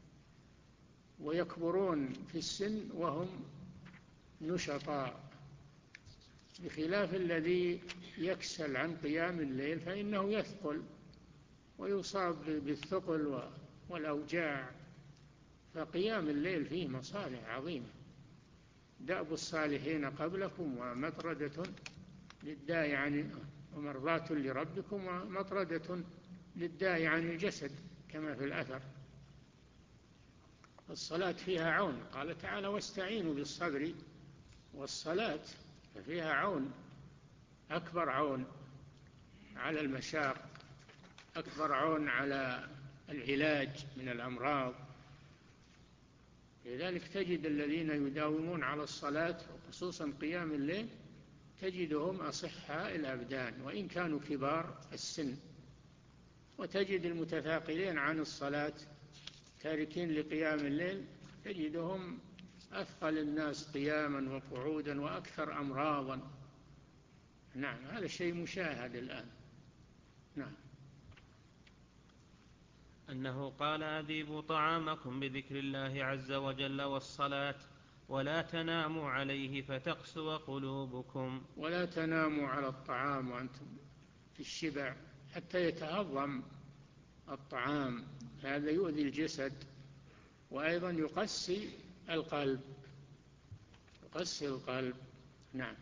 ويكبرون في السن وهم نشطاء، بخلاف الذي يكسل عن قيام الليل فإنه يثقل ويصاب بالثقل والأوجاع. فقيام الليل فيه مصالح عظيمة. دأب الصالحين قبلكم ومطردة للداء عن ومرضاة لربكم ومطردة للداء عن الجسد، كما في الأثر. الصلاة فيها عون، قال تعالى: واستعينوا بالصبر والصلاة، ففيها عون، أكبر عون على المشاق، أكبر عون على العلاج من الأمراض. لذلك تجد الذين يداومون على الصلاة وخصوصا قيام الليل تجدهم أصحاء الأبدان وإن كانوا كبار السن، وتجد المتثاقلين عن الصلاة تاركين لقيام الليل تجدهم أثقل الناس قياما وقعودا وأكثر أمراضا. نعم، هذا الشيء مشاهد الآن. نعم. أنه قال: أذيبوا طعامكم بذكر الله عز وجل والصلاة، ولا تناموا عليه فتقسو قلوبكم. ولا تناموا على الطعام وأنتم في الشبع حتى يتهضم الطعام، هذا يؤذي الجسد، وأيضا يقسي القلب، يقسي القلب. نعم.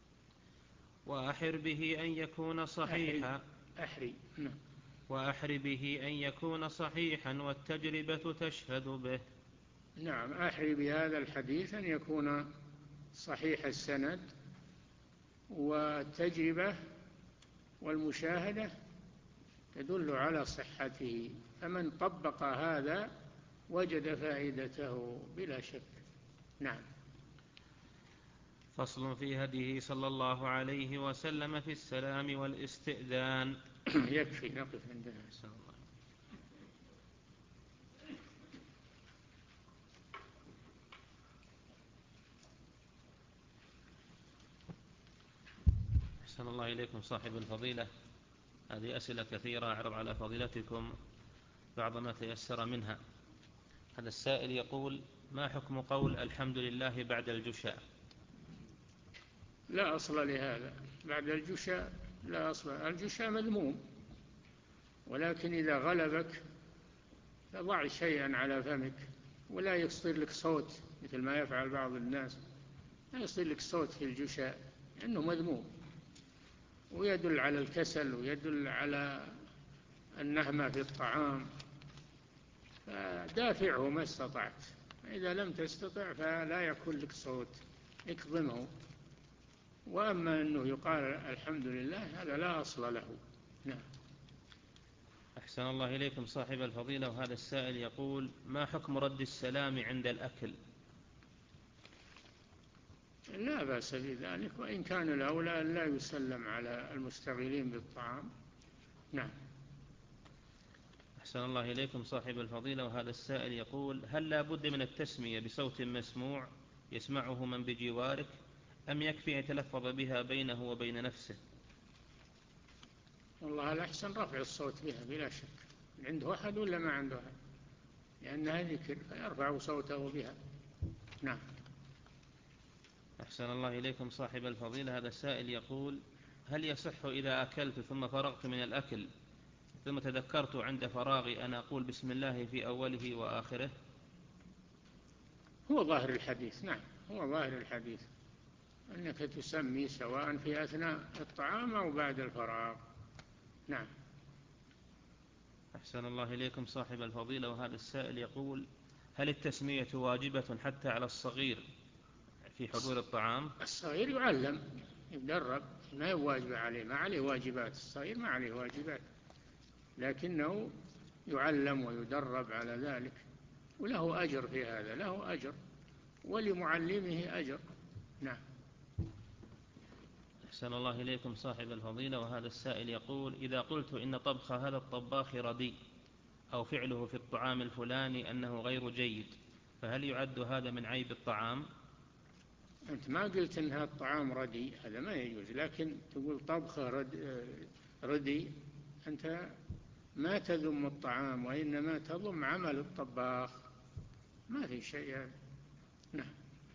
وأحر به أن يكون صحيحا أحري. نعم. وأحر به أن يكون صحيحا والتجربة تشهد به. نعم، أحري بهذا الحديث أن يكون صحيح السند، والتجربة والمشاهدة تدل على صحته، فمن طبق هذا وجد فائدته بلا شك. نعم. فصل في هديه صلى الله عليه وسلم في السلام والاستئذان. يكفي نقف عندنا. أحسن الله إليكم صاحب الفضيلة، هذه أسئلة كثيرة أعرض على فضيلتكم بعض ما تيسر منها. هذا السائل يقول: ما حكم قول الحمد لله بعد الجشاء؟ لا أصل لهذا بعد الجشاء، لا أصل. الجشاء مذموم، ولكن إذا غلبك فضع شيئا على فمك ولا يصدر لك صوت مثل ما يفعل بعض الناس، لا يصدر لك صوت في الجشاء لأنه مذموم ويدل على الكسل ويدل على النهمة في الطعام، فدافعه ما استطعت. إذا لم تستطع فلا يكون لك صوت، اكظمه. وأما أنه يقال الحمد لله هذا لا أصل له. نعم. أحسن الله إليكم صاحب الفضيلة، وهذا السائل يقول: ما حكم رد السلام عند الأكل؟ لا بأس بذلك، وإن كان الأولى أن لا يسلم على المشتغلين بالطعام. نعم. أحسن الله إليكم صاحب الفضيلة، وهذا السائل يقول: هل لا بد من التسمية بصوت مسموع يسمعه من بجوارك، أم يكفي أن يتلفظ بها بينه وبين نفسه؟ والله الأحسن رفع الصوت بها بلا شك، عنده أحد ولا ما عنده أحد، لأنها ذكر فيرفع صوته بها. نعم. أحسن الله إليكم صاحب الفضيلة، هذا السائل يقول: هل يصح إذا أكلت ثم فرغت من الأكل ثم تذكرت عند فراغي أن أقول بسم الله في أوله وآخره؟ هو ظاهر الحديث. نعم، هو ظاهر الحديث أنك تسمي سواء في أثناء الطعام أو بعد الفراغ. نعم. أحسن الله إليكم صاحب الفضيلة، وهذا السائل يقول: هل التسمية واجبة حتى على الصغير في حضور الطعام؟ الصغير يعلم يدرب، ما يواجب عليه، ما عليه واجبات. الصغير ما عليه واجبات، لكنه يعلم ويدرب على ذلك، وله أجر في هذا، له أجر ولمعلمه أجر. نعم. أحسن الله إليكم صاحب الفضيلة، وهذا السائل يقول: إذا قلت إن طبخ هذا الطباخ رديء أو فعله في الطعام الفلاني أنه غير جيد، فهل يعد هذا من عيب الطعام؟ أنت ما قلت إن هذا الطعام رديء، هذا ما يجوز، لكن تقول طبخه رد رديء، أنت ما تذم الطعام وإنما تذم عمل الطباخ، ما في شيء هذا. نعم.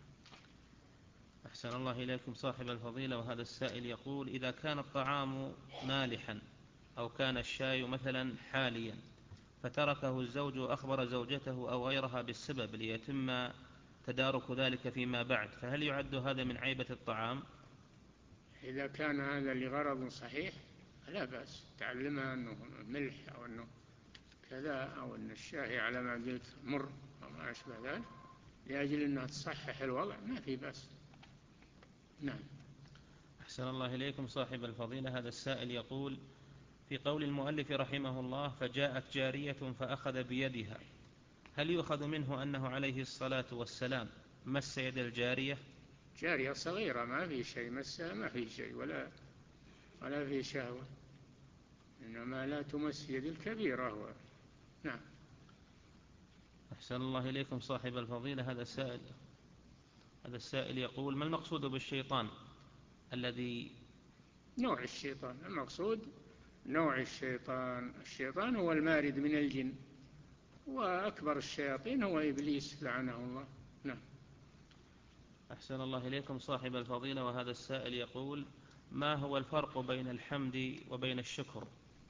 أحسن الله إليكم صاحب الفضيلة، وهذا السائل يقول: إذا كان الطعام مالحا أو كان الشاي مثلا حاليا فتركه الزوج وأخبر زوجته أو غيرها بالسبب ليتم تدارك ذلك فيما بعد، فهل يعد هذا من عيبة الطعام؟ إذا كان هذا لغرض صحيح لا بأس، تعلمها أنه ملح أو أنه كذا، أو أن الشاي على ما قلت مر أو ما أشبه ذلك، لأجل أنها تصحح الوضع، ما في بأس. نعم. أحسن الله إليكم صاحب الفضيلة، هذا السائل يقول: في قول المؤلف رحمه الله: فجاءت جارية فأخذ بيدها، هل يؤخذ منه أنه عليه الصلاة والسلام مس يد الجارية؟ جارية صغيرة ما في شيء مسها، ما في شيء ولا ولا في شهوة، إنما لا تمس يد الكبيرة هو. نعم. أحسن الله إليكم صاحب الفضيلة، هذا السائل هذا السائل يقول: ما المقصود بالشيطان الذي نوع الشيطان المقصود نوع الشيطان الشيطان هو المارد من الجن، وأكبر الشياطين هو إبليس لعنه الله. نعم. أحسن الله إليكم صاحب الفضيلة، وهذا السائل يقول: ما هو الفرق بين الحمد وبين الشكر؟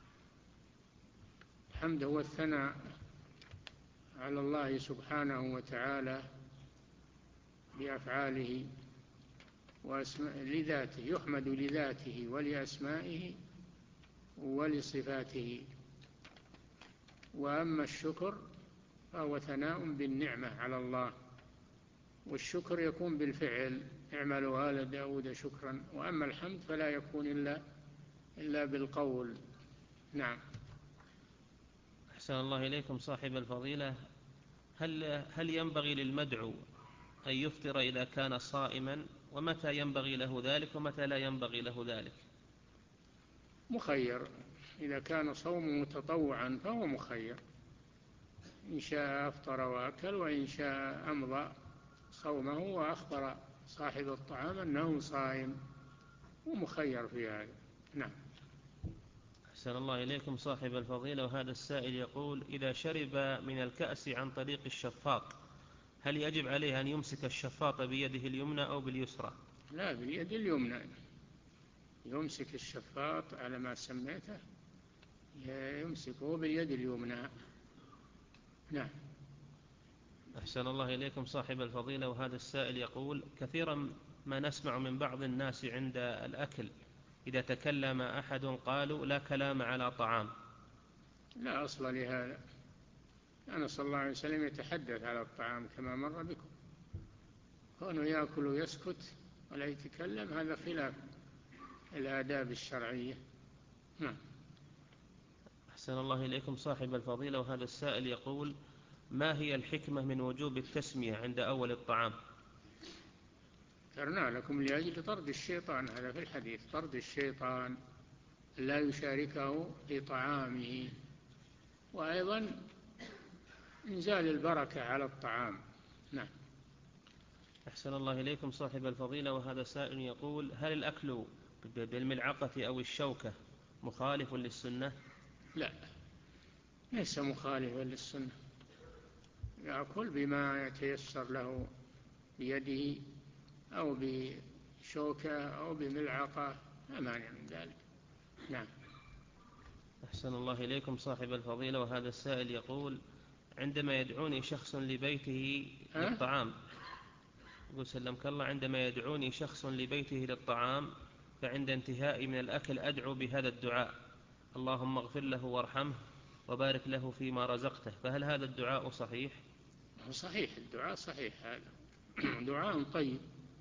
الحمد هو الثناء على الله سبحانه وتعالى بأفعاله وأسماء لذاته، يحمد لذاته ولأسمائه ولصفاته. وأما الشكر فهو ثناء بالنعمة على الله، والشكر يكون بالفعل، اعملوا آل داود شكرا. وأما الحمد فلا يكون إلا إلا بالقول. نعم. أحسن الله إليكم صاحب الفضيلة، هل هل ينبغي للمدعو أن يفطر إذا كان صائما، ومتى ينبغي له ذلك ومتى لا ينبغي له ذلك؟ مخير، إذا كان صومه تطوعا فهو مخير، إن شاء أفطر وأكل، وإن شاء أمضى صومه وأخبر صاحب الطعام أنه صائم، ومخير في هذا. نعم. أحسن الله إليكم صاحب الفضيلة، وهذا السائل يقول: إذا شرب من الكأس عن طريق الشفاط، هل يجب عليه أن يمسك الشفاط بيده اليمنى أو باليسرى؟ لا، باليد اليمنى، يمسك الشفاط على ما سميته، يمسكه باليد اليمنى. نعم. أحسن الله إليكم صاحب الفضيلة، وهذا السائل يقول: كثيرا ما نسمع من بعض الناس عند الأكل إذا تكلم أحد قالوا: لا كلام على طعام. لا أصل لهذا، أنا صلى الله عليه وسلم يتحدث على الطعام كما مر بكم، كونه يأكل ويسكت ولا يتكلم هذا خلاف الآداب الشرعية. نعم. أحسن الله إليكم صاحب الفضيلة، وهذا السائل يقول: ما هي الحكمة من وجوب التسمية عند أول الطعام؟ ذكرنا لكم لأجل طرد الشيطان، هذا في الحديث، طرد الشيطان لا يشاركه في طعامه، وأيضا إنزال البركة على الطعام. نعم. أحسن الله إليكم صاحب الفضيلة، وهذا سائل يقول: هل الأكل بالملعقة أو الشوكة مخالف للسنة؟ لا، ليس مخالفا للسنة، يأكل بما يتيسر له بيده أو بشوكة أو بملعقة، لا مانع من ذلك. نعم. أحسن الله إليكم صاحب الفضيلة، وهذا السائل يقول: عندما يدعوني شخص لبيته للطعام، يقول سلمك الله: عندما يدعوني شخص لبيته للطعام، فعند انتهائي من الأكل أدعو بهذا الدعاء: اللهم اغفر له وارحمه وبارك له فيما رزقته، فهل هذا الدعاء صحيح؟ صحيح، الدعاء صحيح، هذا دعاء طيب.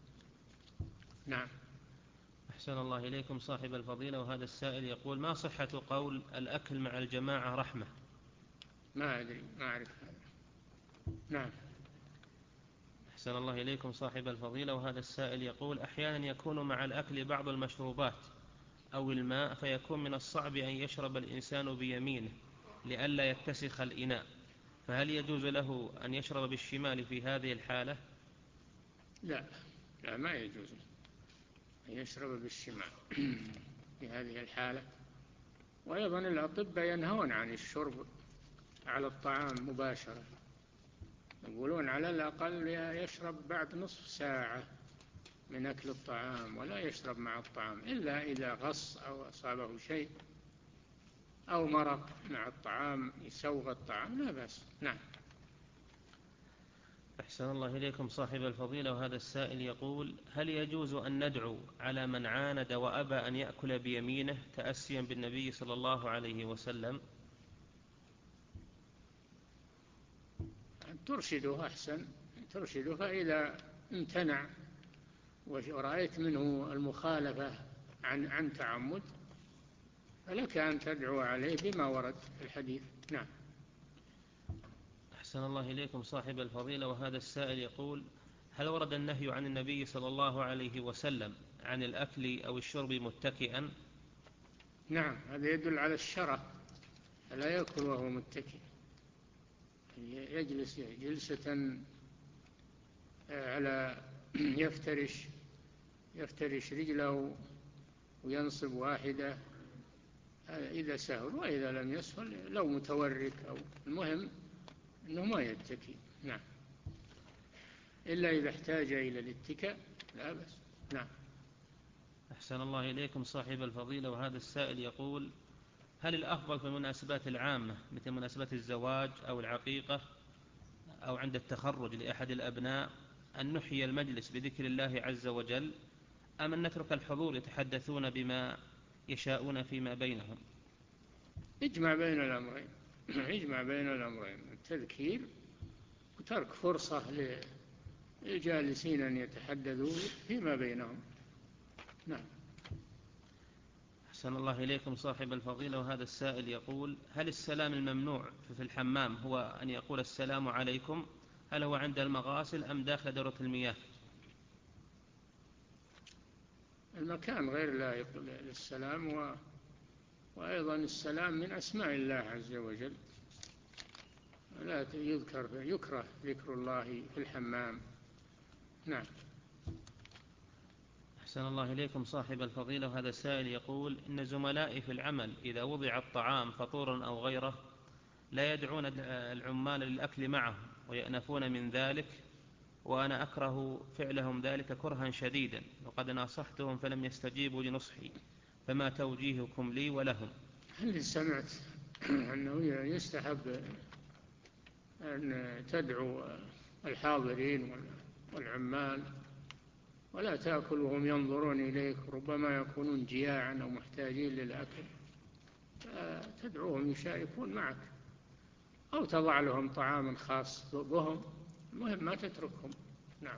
نعم. أحسن الله إليكم صاحب الفضيلة، وهذا السائل يقول: ما صحة قول الأكل مع الجماعة رحمة؟ ما أدري، ما أعرف هذا. نعم. أحسن الله إليكم صاحب الفضيلة، وهذا السائل يقول: أحيانا يكون مع الأكل بعض المشروبات أو الماء، فيكون من الصعب أن يشرب الإنسان بيمينه لئلا يتسخ الإناء، فهل يجوز له أن يشرب بالشمال في هذه الحالة؟ لا، لا، ما يجوز أن يشرب بالشمال في هذه الحالة. وأيضا الأطباء ينهون عن الشرب على الطعام مباشرة، يقولون على الأقل يشرب بعد نصف ساعة من أكل الطعام، ولا يشرب مع الطعام إلا إذا غص أو أصابه شيء أو مرق مع الطعام يسوغ الطعام، لا بأس. نعم. أحسن الله إليكم صاحب الفضيلة، وهذا السائل يقول: هل يجوز أن ندعو على من عاند وأبى أن يأكل بيمينه تأسيا بالنبي صلى الله عليه وسلم؟ ترشده أحسن، ترشده، فإذا امتنع ورأيت منه المخالفة عن عن تعمد فلك أن تدعو عليه بما ورد في الحديث. نعم. أحسن الله إليكم صاحب الفضيلة، وهذا السائل يقول: هل ورد النهي عن النبي صلى الله عليه وسلم عن الأكل أو الشرب متكئا؟ نعم، هذا يدل على الشرع، فلا يأكل وهو متكئ، يجلس جلسة على يفترش يفترش رجله وينصب واحدة إذا سهل، وإذا لم يسهل لو متورك أو، المهم أنه ما يتكي. نعم. إلا إذا احتاج إلى الاتكاء لا بأس. نعم. أحسن الله إليكم صاحب الفضيلة، وهذا السائل يقول: هل الأفضل في المناسبات العامة مثل مناسبات الزواج أو العقيقة أو عند التخرج لأحد الأبناء أن نحيي المجلس بذكر الله عز وجل، أم أن نترك الحضور يتحدثون بما يشاءون فيما بينهم؟ اجمع بين الأمرين، اجمع بين الأمرين، التذكير وترك فرصة للجالسين أن يتحدثوا فيما بينهم. نعم. أحسن الله إليكم صاحب الفضيلة، وهذا السائل يقول: هل السلام الممنوع في الحمام هو أن يقول السلام عليكم، هل هو عند المغاسل أم داخل دورة المياه؟ المكان غير لائق للسلام، و... وأيضا السلام من أسماء الله عز وجل، لا يذكر يكره ذكر الله في الحمام. نعم. أحسن الله إليكم صاحب الفضيلة. وهذا السائل يقول: إن زملائي في العمل إذا وضع الطعام فطورا أو غيره لا يدعون العمال للأكل معه ويأنفون من ذلك، وأنا أكره فعلهم ذلك كرها شديدا، وقد ناصحتهم فلم يستجيبوا لنصحي، فما توجيهكم لي ولهم؟ هل سمعت أنه يستحب أن تدعو الحاضرين والعمال ولا تأكل وهم ينظرون إليك، ربما يكونون جياعا أو محتاجين للأكل، تدعوهم يشاركون معك، أو تضع لهم طعاما خاص بهم، المهم ما تتركهم. نعم.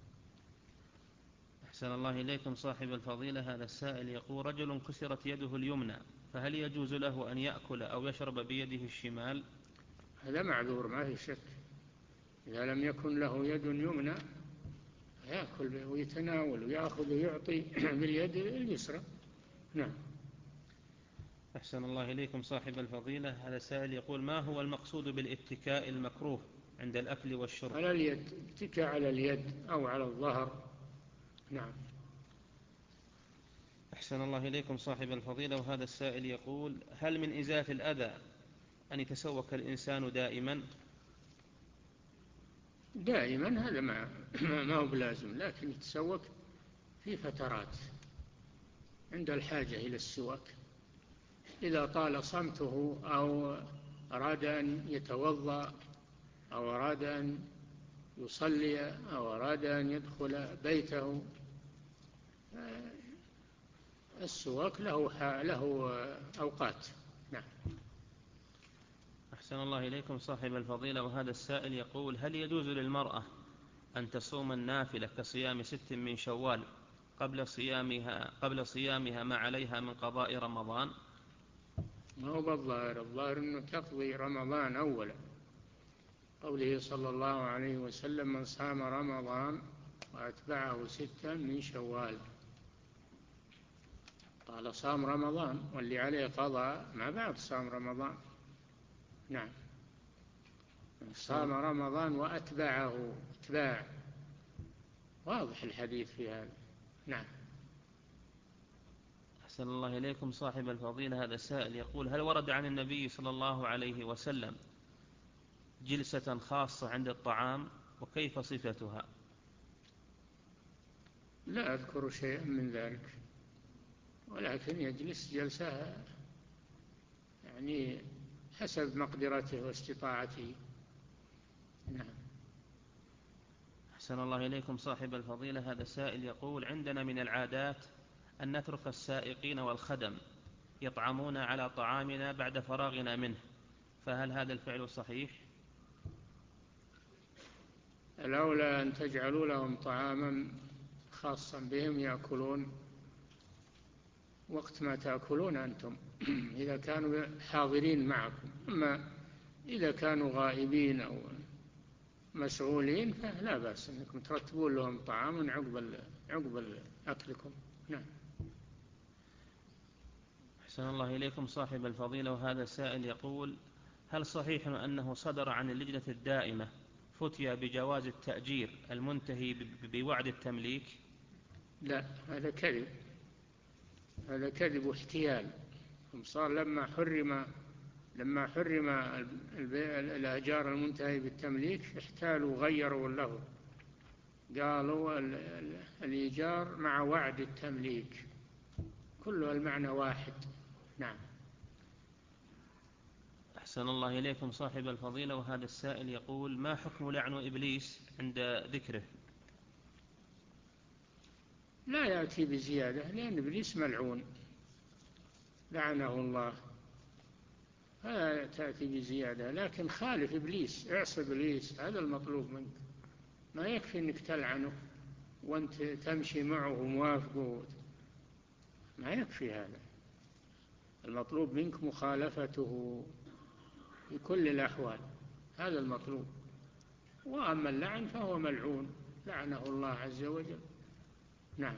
أحسن الله إليكم صاحب الفضيلة. هذا السائل يقول: رجل كسرت يده اليمنى، فهل يجوز له أن يأكل أو يشرب بيده الشمال؟ هذا معذور ما في شك، إذا لم يكن له يد يمنى يأكل ويتناول ويأخذ ويعطي باليد اليسرى. نعم. أحسن الله إليكم صاحب الفضيلة. هذا السائل يقول: ما هو المقصود بالاتكاء المكروه عند الأكل والشرب؟ على اليد، اتكاء على اليد أو على الظهر. نعم. أحسن الله إليكم صاحب الفضيلة. وهذا السائل يقول: هل من إزالة الأذى أن يتسوك الإنسان دائما؟ دائما هذا ما, ما هو بلازم، لكن يتسوك في فترات عند الحاجة إلى السواك، إذا طال صمته أو أراد أن يتوضأ أو أراد أن يصلي أو أراد أن يدخل بيته، السواك له, له أوقات. نعم. أحسن الله إليكم صاحب الفضيلة. وهذا السائل يقول: هل يجوز للمرأة أن تصوم النافلة كصيام ست من شوال قبل صيامها, قبل صيامها ما عليها من قضاء رمضان؟ ما هو بالظاهر، الظاهر أنه تقضي رمضان أولا، قوله صلى الله عليه وسلم: من صام رمضان وأتبعه ستا من شوال، قال صام رمضان، واللي عليه قضاء ما بعد صام رمضان. نعم. صام رمضان وأتبعه، اتباع، واضح الحديث في هذا. نعم. أحسن الله إليكم صاحب الفضيلة. هذا السائل يقول: هل ورد عن النبي صلى الله عليه وسلم جلسة خاصة عند الطعام، وكيف صفتها؟ لا أذكر شيئا من ذلك، ولكن يجلس جلسة يعني حسب مقدرته واستطاعته. نعم. أحسن الله إليكم صاحب الفضيلة. هذا السائل يقول: عندنا من العادات أن نترك السائقين والخدم يطعمون على طعامنا بعد فراغنا منه، فهل هذا الفعل صحيح؟ الأولى أن تجعلوا لهم طعاما خاصا بهم يأكلون وقت ما تأكلون أنتم إذا كانوا حاضرين معكم، أما إذا كانوا غائبين أو مشغولين فلا بأس أنكم ترتبون لهم طعاما عقب عقب أكلكم. نعم. أحسن الله إليكم صاحب الفضيلة. وهذا السائل يقول: هل صحيح أنه صدر عن اللجنة الدائمة فتيا بجواز التأجير المنتهي بوعد التمليك؟ لا، هذا كذب، هذا كذب واحتيال. صار لما حرم لما حرم الأجار المنتهي بالتمليك احتالوا وغيروا له، قالوا الإيجار مع وعد التمليك، كله المعنى واحد. نعم. أحسن الله إليكم صاحب الفضيلة. وهذا السائل يقول: ما حكم لعن إبليس عند ذكره؟ لا يأتي بزيادة، لأن إبليس ملعون لعنه الله، فلا تأتي بزيادة، لكن خالف إبليس، اعص إبليس، هذا المطلوب منك، ما يكفي أنك تلعنه وأنت تمشي معه وموافقه، ما يكفي هذا، المطلوب منك مخالفته في كل الأحوال، هذا المطلوب. وأما اللعن فهو ملعون لعنه الله عز وجل. نعم.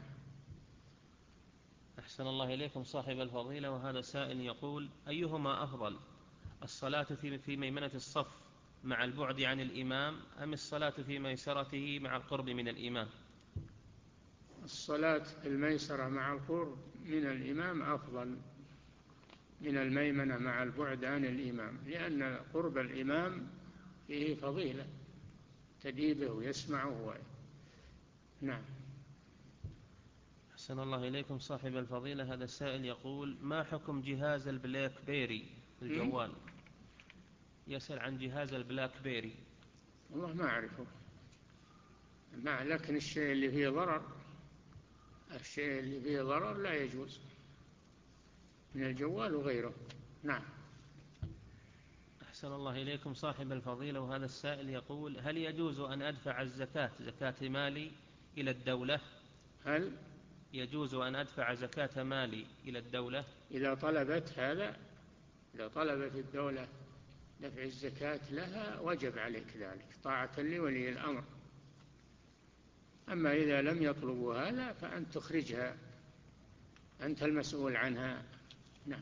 أحسن الله إليكم صاحب الفضيلة، وهذا سائل يقول: أيهما أفضل، الصلاة في ميمنة الصف مع البعد عن الإمام، أم الصلاة في ميسرته مع القرب من الإمام؟ الصلاة في الميسرة مع القرب من الإمام أفضل من الميمنة مع البعد عن الإمام، لأن قرب الإمام فيه فضيلة تديبه ويسمعه. نعم. أحسن الله إليكم صاحب الفضيلة، هذا السائل يقول: ما حكم جهاز البلاك بيري الجوال؟ يسأل عن جهاز البلاك بيري. والله ما أعرفه، ما لكن الشيء اللي فيه ضرر الشيء اللي فيه ضرر لا يجوز من الجوال وغيره. نعم. أحسن الله إليكم صاحب الفضيلة، وهذا السائل يقول: هل يجوز أن أدفع الزكاة زكاة مالي إلى الدولة؟ هل يجوز أن أدفع زكاة مالي إلى الدولة إذا طلبت هذا إذا طلبت الدولة دفع الزكاة لها وجب عليك ذلك طاعة لولي الأمر. أما إذا لم يطلبوا هذا فأنت تخرجها، أنت المسؤول عنها. نعم.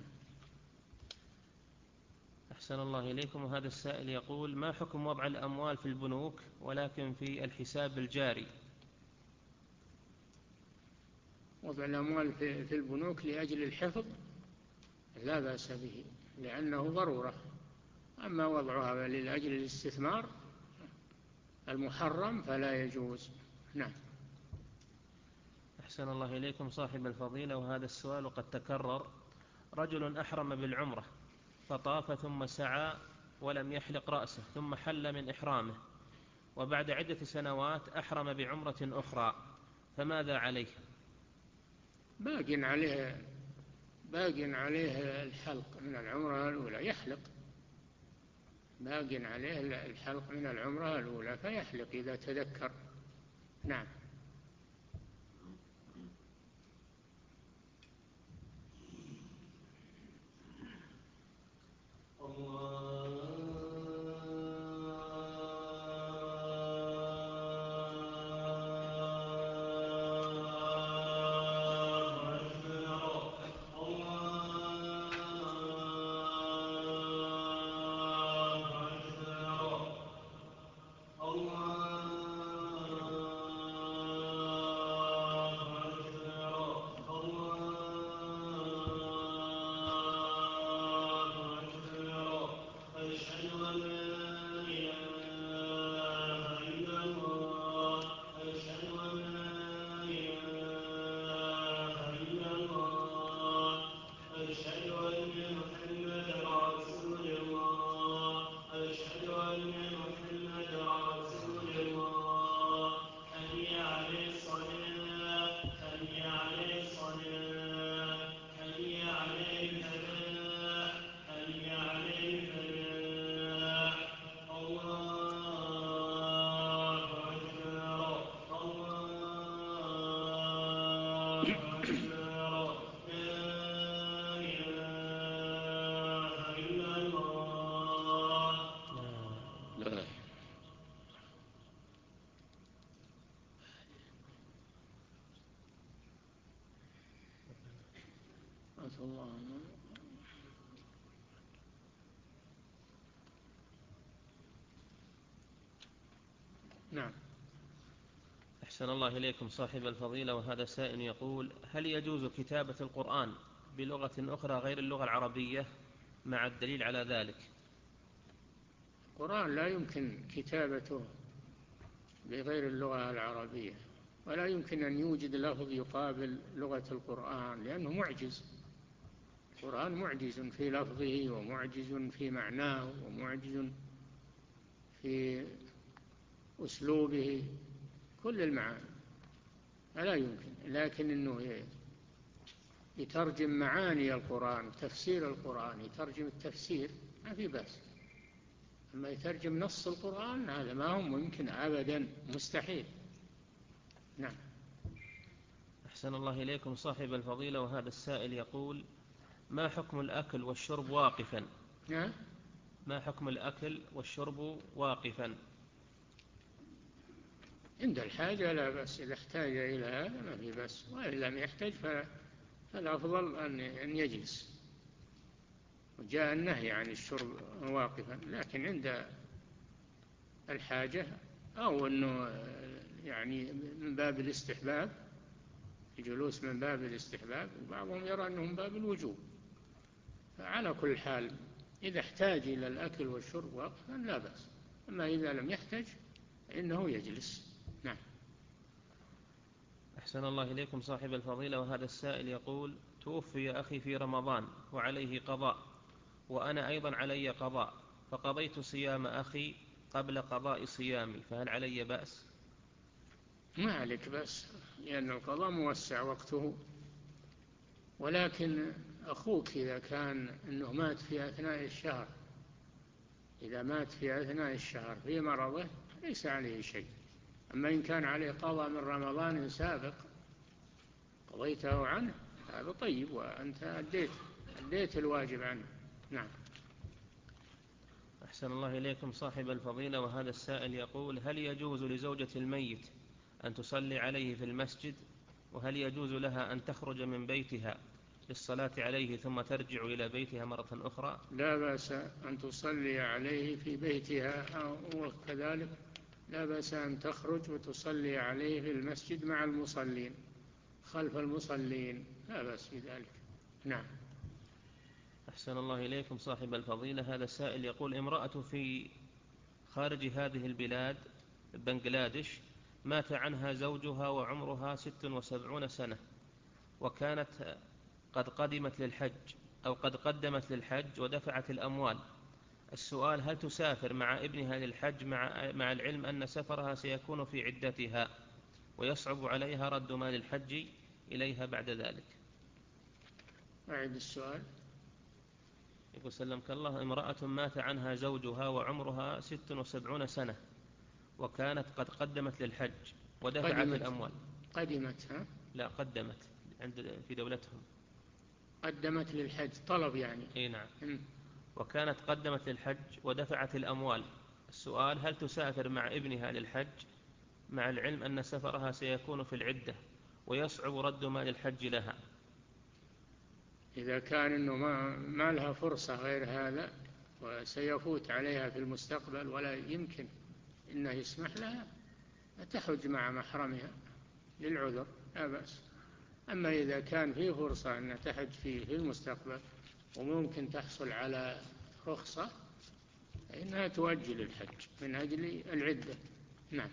أحسن الله إليكم، وهذا السائل يقول: ما حكم وضع الأموال في البنوك ولكن في الحساب الجاري؟ وضع الأموال في البنوك لأجل الحفظ لا بأس به لأنه ضرورة. أما وضعها لأجل الاستثمار المحرم فلا يجوز. نعم. أحسن الله إليكم صاحب الفضيلة، وهذا السؤال قد تكرر: رجل أحرم بالعمرة فطاف ثم سعى ولم يحلق رأسه ثم حل من إحرامه، وبعد عدة سنوات أحرم بعمرة أخرى، فماذا عليه؟ باق عليه باق عليه الحلق من العمرة الأولى، يحلق. باق عليه الحلق من العمرة الأولى فيحلق إذا تذكر. نعم. نعم. أحسن الله إليكم صاحب الفضيلة، وهذا سائل يقول: هل يجوز كتابة القرآن بلغة أخرى غير اللغة العربية مع الدليل على ذلك؟ القرآن لا يمكن كتابته بغير اللغة العربية، ولا يمكن أن يوجد لفظ يقابل لغة القرآن لأنه معجز. القرآن معجز في لفظه ومعجز في معناه ومعجز في أسلوبه، كل المعاني فلا يمكن. لكن أنه يترجم معاني القرآن وتفسير القرآن، يترجم التفسير ما في بأس. أما يترجم نص القرآن هذا ما هو ممكن أبدا، مستحيل. نعم. أحسن الله إليكم صاحب الفضيلة، وهذا السائل يقول: ما حكم الأكل والشرب واقفا؟ نعم. ما حكم الأكل والشرب واقفا؟ عند الحاجة لا بأس، إذا احتاج إلى هذا ما في بأس، وإن لم يحتاج فالأفضل أن يجلس. وجاء النهي عن الشرب واقفا، لكن عند الحاجة أو أنه يعني من باب الاستحباب، الجلوس من باب الاستحباب، وبعضهم يرى أنه من باب الوجوب. فعلى كل حال إذا احتاج إلى الأكل والشرب واقفا لا بأس، أما إذا لم يحتاج فإنه يجلس. نعم. أحسن الله إليكم صاحب الفضيلة. وهذا السائل يقول: توفي أخي في رمضان وعليه قضاء، وأنا أيضا علي قضاء، فقضيت صيام أخي قبل قضاء صيامي، فهل علي بأس؟ ما عليك بأس، لأن القضاء موسع وقته، ولكن أخوك إذا كان أنه مات في أثناء الشهر، إذا مات في أثناء الشهر في مرضه ليس عليه شيء. أما إن كان عليه قضاء من رمضان سابق قضيته عنه هذا طيب، وأنت أديت, أديت الواجب عنه. نعم. أحسن الله إليكم صاحب الفضيلة. وهذا السائل يقول: هل يجوز لزوجة الميت أن تصلي عليه في المسجد؟ وهل يجوز لها أن تخرج من بيتها للصلاة عليه ثم ترجع إلى بيتها مرة أخرى؟ لا بأس أن تصلي عليه في بيتها، وكذلك لا بأس أن تخرج وتصلي عليه في المسجد مع المصلين خلف المصلين، لا بأس بذلك. نعم. أحسن الله إليكم صاحب الفضيلة. هذا السائل يقول: امرأة في خارج هذه البلاد بنغلاديش مات عنها زوجها وعمرها ست وسبعون سنة، وكانت قد قدمت للحج أو قد قدمت للحج ودفعت الأموال. السؤال: هل تسافر مع ابنها للحج مع, مع العلم أن سفرها سيكون في عدتها ويصعب عليها رد مال الحج إليها بعد ذلك؟ أعد السؤال. يقول: سلمك الله، امرأة مات عنها زوجها وعمرها ست وسبعون سنة، وكانت قد قدمت للحج ودفعت قدمت الأموال. قدمت ها؟ لا، قدمت عند في دولتهم. قدمت للحج طلب يعني. اي نعم. م. وكانت قدمت للحج ودفعت الأموال. السؤال: هل تسافر مع ابنها للحج مع العلم أن سفرها سيكون في العدة ويصعب رد مال الحج لها؟ إذا كان إنه ما, ما لها فرصة غير هذا وسيفوت عليها في المستقبل ولا يمكن إنه يسمح لها، تحج مع محرمها للعذر لا بأس. أما إذا كان فيه فرصة أن تحج فيه في المستقبل وممكن تحصل على رخصة فإنها تؤجل الحج من أجل العدة. نعم.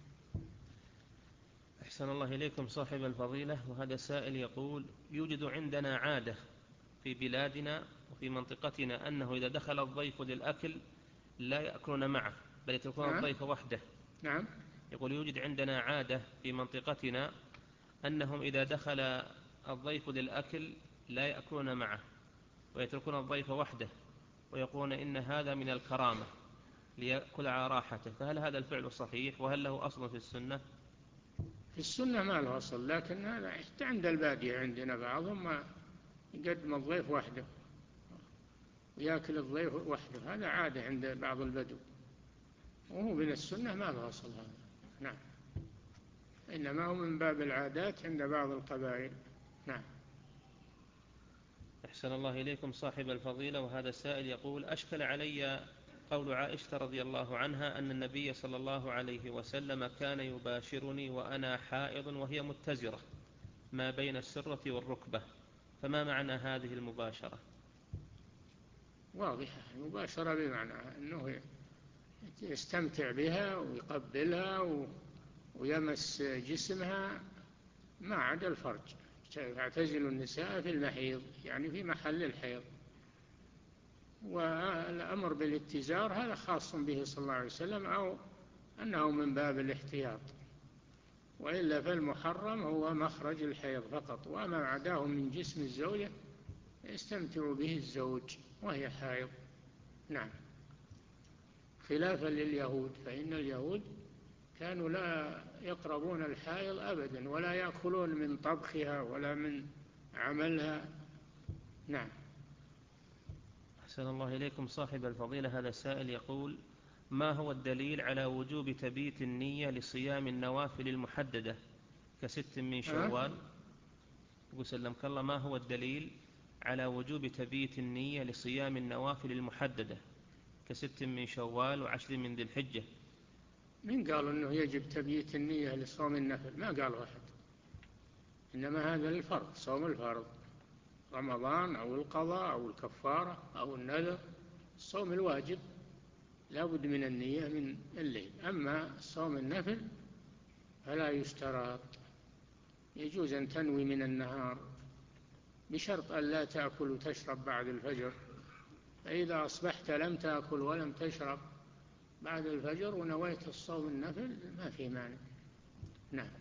أحسن الله إليكم صاحب الفضيلة. وهذا سائل يقول: يوجد عندنا عادة في بلادنا وفي منطقتنا أنه إذا دخل الضيف للأكل لا يأكلون معه بل يتركون نعم. الضيف وحده. نعم. يقول: يوجد عندنا عادة في منطقتنا أنهم إذا دخل الضيف للأكل لا يأكلون معه ويتركون الضيف وحده، ويقولون إن هذا من الكرامة ليأكل على راحته، فهل هذا الفعل صحيح؟ وهل له أصل في السنة؟ في السنة ما له أصل، لكن هذا حتى عند البادية عندنا بعضهم ما يقدم الضيف وحده ويأكل الضيف وحده، هذا عادة عند بعض البدو وهو من السنة، ما له أصل هذا. نعم. إنما هو من باب العادات عند بعض القبائل. نعم. أحسن الله إليكم صاحب الفضيلة. وهذا السائل يقول: أشكل علي قول عائشة رضي الله عنها أن النبي صلى الله عليه وسلم كان يباشرني وأنا حائض وهي متزرة ما بين السرة والركبة، فما معنى هذه المباشرة؟ واضحة المباشرة بمعنى أنه يستمتع بها ويقبلها ويمس جسمها ما عدا الفرج. تعتزل النساء في المحيض يعني في محل الحيض، والأمر بالاتزار هذا خاص به صلى الله عليه وسلم أو أنه من باب الاحتياط، وإلا فالمحرم هو مخرج الحيض فقط، وما عداه من جسم الزوجة يستمتع به الزوج وهي حائض. نعم. خلافا لليهود، فإن اليهود كانوا لا يقربون الحائض أبدا ولا يأكلون من طبخها ولا من عملها. نعم. أحسن الله إليكم صاحب الفضيلة. هذا السائل يقول: ما هو الدليل على وجوب تبييت النية لصيام النوافل المحددة كست من شوال؟ يقول سلمك الله، ما هو الدليل على وجوب تبييت النية لصيام النوافل المحددة كست من شوال وعشر من ذي الحجة؟ من قال أنه يجب تبييت النية لصوم النفل؟ ما قال واحد، إنما هذا الفرض، صوم الفرض، رمضان أو القضاء أو الكفارة أو النذر. الصوم الواجب لا بد من النية من الليل، أما صوم النفل فلا يشترط، يجوز أن تنوي من النهار بشرط أن لا تأكل وتشرب بعد الفجر، فإذا أصبحت لم تأكل ولم تشرب بعد الفجر ونويت الصوم النفل ما في مانع. نعم.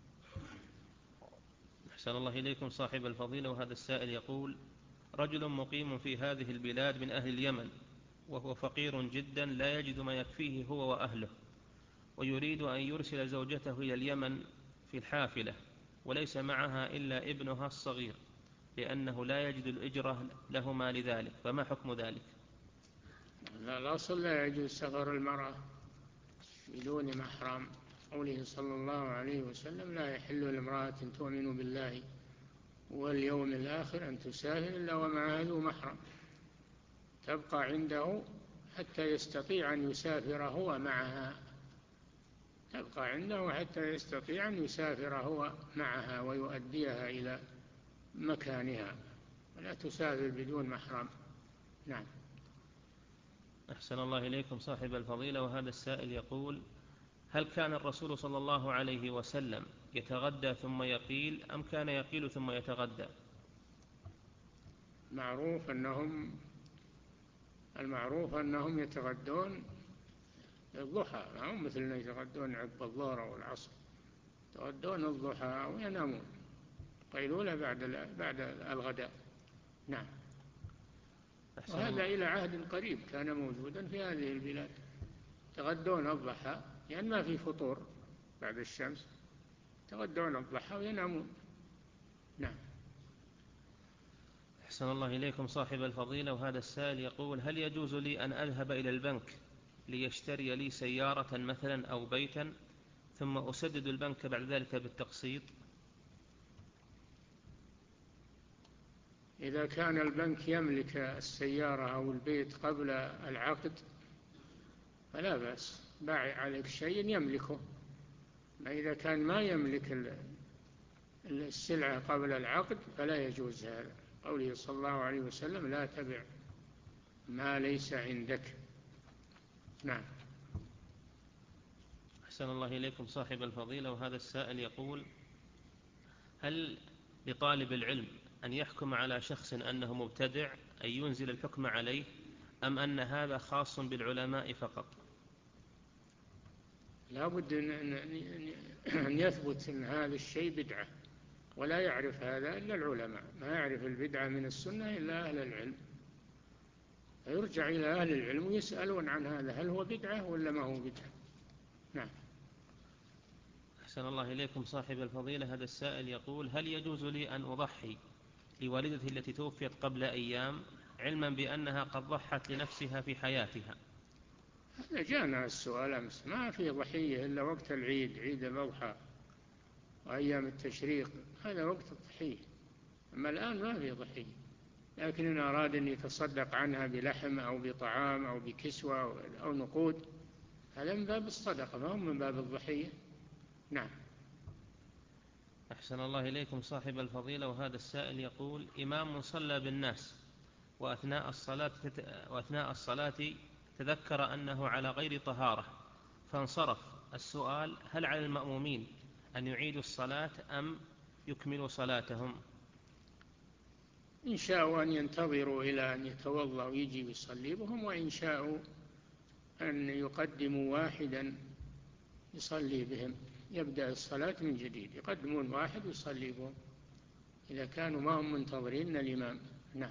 أحسن الله إليكم صاحب الفضيلة، وهذا السائل يقول: رجل مقيم في هذه البلاد من أهل اليمن، وهو فقير جدا لا يجد ما يكفيه هو وأهله، ويريد أن يرسل زوجته إلى اليمن في الحافلة، وليس معها إلا ابنها الصغير، لأنه لا يجد الإجرة لهما لذلك، فما حكم ذلك؟ لا، الأصل لا يجوز سفر المرأة بدون محرم، قوله صلى الله عليه وسلم: لا يحل لامرأة تؤمن بالله واليوم الآخر أن تسافر إلا ومعها ذو محرم، تبقى عنده حتى يستطيع أن يسافر هو معها، تبقى عنده حتى يستطيع أن يسافر هو معها ويؤديها إلى مكانها، ولا تسافر بدون محرم. نعم. أحسن الله إليكم صاحب الفضيلة، وهذا السائل يقول: هل كان الرسول صلى الله عليه وسلم يتغدى ثم يقيل، أم كان يقيل ثم يتغدى؟ معروف أنهم المعروف أنهم يتغدون الضحى، ما هم مثلنا يتغدون عقب الظهر أو العصر، يتغدون الضحى وينامون قيلولة بعد بعد الغداء. نعم. وهذا إلى عهد قريب كان موجودا في هذه البلاد، يتغدون الضحى لأن يعني ما في فطور بعد الشمس، يتغدون الضحى وينامون. نعم. أحسن الله إليكم صاحب الفضيلة، وهذا السائل يقول: هل يجوز لي أن أذهب إلى البنك ليشتري لي سيارة مثلا أو بيتا، ثم أسدد البنك بعد ذلك بالتقسيط؟ إذا كان البنك يملك السيارة أو البيت قبل العقد فلا بأس، باع عليك شيء يملكه. ما إذا كان ما يملك السلعة قبل العقد فلا يجوز هذا، قوله صلى الله عليه وسلم: لا تبع ما ليس عندك. نعم. أحسن الله إليكم صاحب الفضيلة، وهذا السائل يقول: هل لطالب العلم أن يحكم على شخص أنه مبتدع أن ينزل الحكم عليه، أم أن هذا خاص بالعلماء فقط؟ لا بد أن يثبت أن هذا الشيء بدعة، ولا يعرف هذا إلا العلماء، ما يعرف البدعة من السنة إلا أهل العلم، فيرجع إلى أهل العلم ويسألون عن هذا، هل هو بدعة ولا ما هو بدعة. نعم. أحسن الله إليكم صاحب الفضيلة، هذا السائل يقول: هل يجوز لي أن أضحي لوالدتي التي توفيت قبل أيام، علما بأنها قد ضحت لنفسها في حياتها؟ هذا جاءنا السؤال أمس، ما في ضحية إلا وقت العيد، عيد الأضحى وأيام التشريق، هذا وقت الضحية، أما الآن ما في ضحية. لكن إن أراد أن يتصدق عنها بلحم أو بطعام أو بكسوة أو نقود، هذا من باب الصدقة، ما هو من باب الضحية. نعم. أحسن الله إليكم صاحب الفضيلة، وهذا السائل يقول: إمام صلى بالناس وأثناء الصلاة وأثناء الصلاة تذكر أنه على غير طهارة فانصرف. السؤال: هل على المأمومين أن يعيدوا الصلاة أم يكملوا صلاتهم؟ إن شاءوا أن ينتظروا إلى أن يتوضأ ويجي ويصلي بهم، وإن شاءوا أن يقدموا واحدا يصلي بهم، يبدأ الصلاة من جديد، يقدمون واحد ويصلي بهم إذا كانوا ما هم منتظرين الإمام. نعم.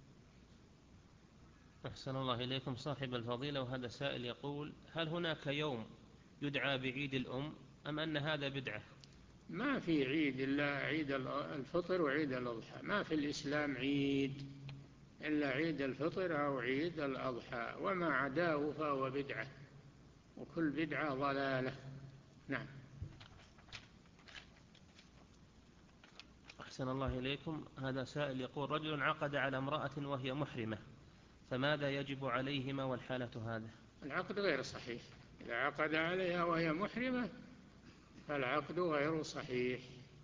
أحسن الله إليكم صاحب الفضيلة، وهذا سائل يقول: هل هناك يوم يدعى بعيد الأم، أم أن هذا بدعة؟ ما في عيد إلا عيد الفطر وعيد الأضحى، ما في الإسلام عيد إلا عيد الفطر أو عيد الأضحى، وما عداه فهو بدعة. وكل بدعة ضلالة. نعم. أحسن الله إليكم. هذا سائل يقول: رجل عقد على امرأة وهي محرمة، فماذا يجب عليهما والحالة هذا؟ العقد غير صحيح. إذا عقد عليها وهي محرمة فالعقد غير صحيح،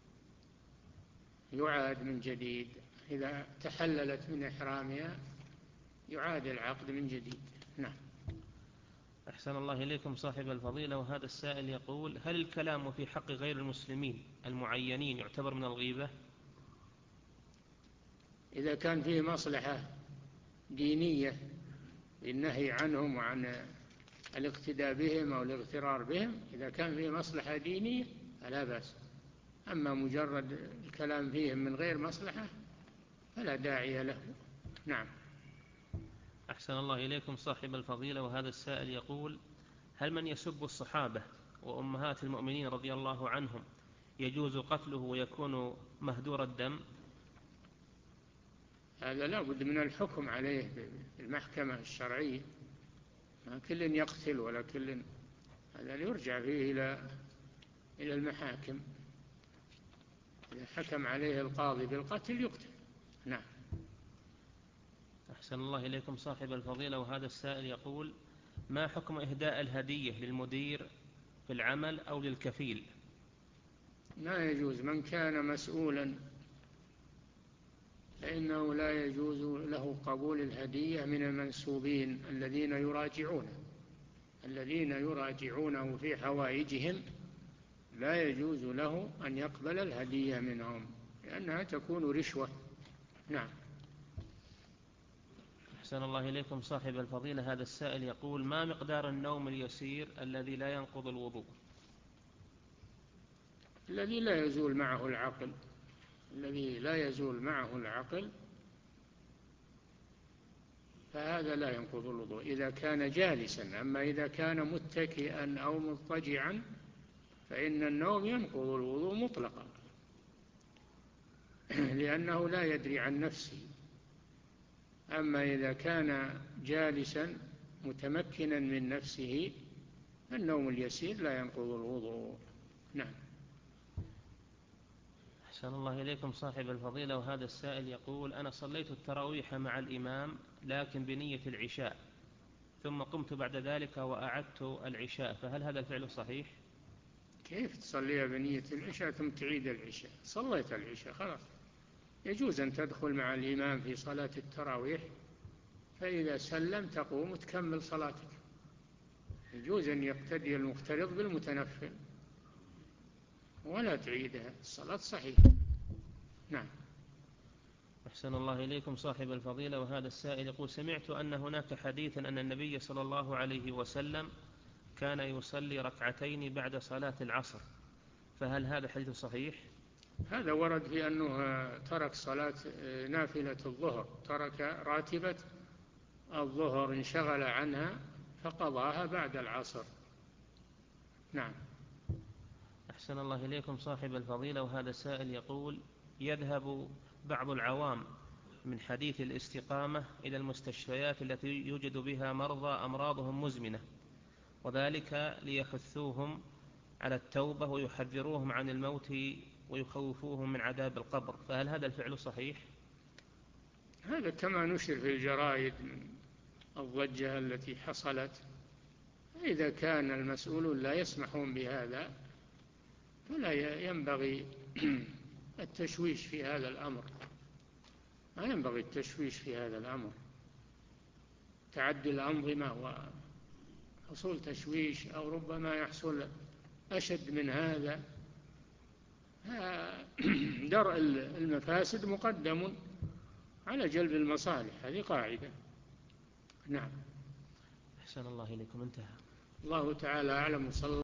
يعاد من جديد. إذا تحللت من إحرامها يعاد العقد من جديد. نعم. أحسن الله إليكم صاحب الفضيلة. وهذا السائل يقول: هل الكلام في حق غير المسلمين المعينين يعتبر من الغيبة؟ إذا كان فيه مصلحة دينية للنهي عنهم وعن الاقتداء بهم أو الاغترار بهم، إذا كان فيه مصلحة دينية فلا بأس. أما مجرد الكلام فيهم من غير مصلحة فلا داعي له. نعم. أحسن الله إليكم صاحب الفضيلة. وهذا السائل يقول: هل من يسب الصحابة وأمهات المؤمنين رضي الله عنهم يجوز قتله ويكون مهدور الدم؟ هذا لا بد من الحكم عليه بالمحكمة الشرعية، ما كل يقتل ولا كل، هذا يرجع فيه إلى إلى المحاكم. إذا حكم عليه القاضي بالقتل يقتل. نعم. أحسن الله إليكم صاحب الفضيلة. وهذا السائل يقول: ما حكم إهداء الهدية للمدير في العمل أو للكفيل؟ لا يجوز. من كان مسؤولا فإنه لا يجوز له قبول الهدية من المنسوبين الذين يراجعونه الذين يراجعونه في حوائجهم، لا يجوز له أن يقبل الهدية منهم لأنها تكون رشوة. نعم. أحسن الله إليكم صاحب الفضيلة. هذا السائل يقول: ما مقدار النوم اليسير الذي لا ينقض الوضوء؟ الذي لا يزول معه العقل الذي لا يزول معه العقل فهذا لا ينقض الوضوء إذا كان جالسا. أما إذا كان متكئا أو مضطجعا فإن النوم ينقض الوضوء مطلقا لأنه لا يدري عن نفسه. أما إذا كان جالسا متمكنا من نفسه النوم اليسير لا ينقض الوضوء. نعم. أحسن الله إليكم صاحب الفضيلة. وهذا السائل يقول: أنا صليت التراويح مع الإمام لكن بنية العشاء، ثم قمت بعد ذلك وأعدت العشاء، فهل هذا الفعل صحيح؟ كيف تصليها بنية العشاء ثم تعيد العشاء؟ صليت العشاء خلاص. يجوز أن تدخل مع الإمام في صلاة التراويح، فإذا سلم تقوم وتكمل صلاتك. يجوز أن يقتدي المفترض بالمتنفل ولا تعيدها، الصلاة صحيحة. نعم. أحسن الله إليكم صاحب الفضيلة. وهذا السائل يقول: سمعت أن هناك حديثا أن النبي صلى الله عليه وسلم كان يصلي ركعتين بعد صلاة العصر، فهل هذا حديث صحيح؟ هذا ورد في أنه ترك صلاة نافلة الظهر، ترك راتبة الظهر، انشغل عنها فقضاها بعد العصر. نعم. أحسن الله إليكم صاحب الفضيلة. وهذا السائل يقول: يذهب بعض العوام من حديث الاستقامة إلى المستشفيات التي يوجد بها مرضى أمراضهم مزمنة، وذلك ليحثوهم على التوبة ويحذروهم عن الموت ويخوفوهم من عذاب القبر، فهل هذا الفعل صحيح؟ هذا كما نشر في الجرائد من الضجة التي حصلت. إذا كان المسؤولون لا يسمحون بهذا فلا ينبغي التشويش في هذا الأمر. ما ينبغي التشويش في هذا الأمر، تعدي الأنظمة وحصول تشويش أو ربما يحصل أشد من هذا. درء المفاسد مقدم على جلب المصالح، هذه قاعدة. نعم. أحسن الله إليكم. انتهى. الله تعالى أعلم. صلى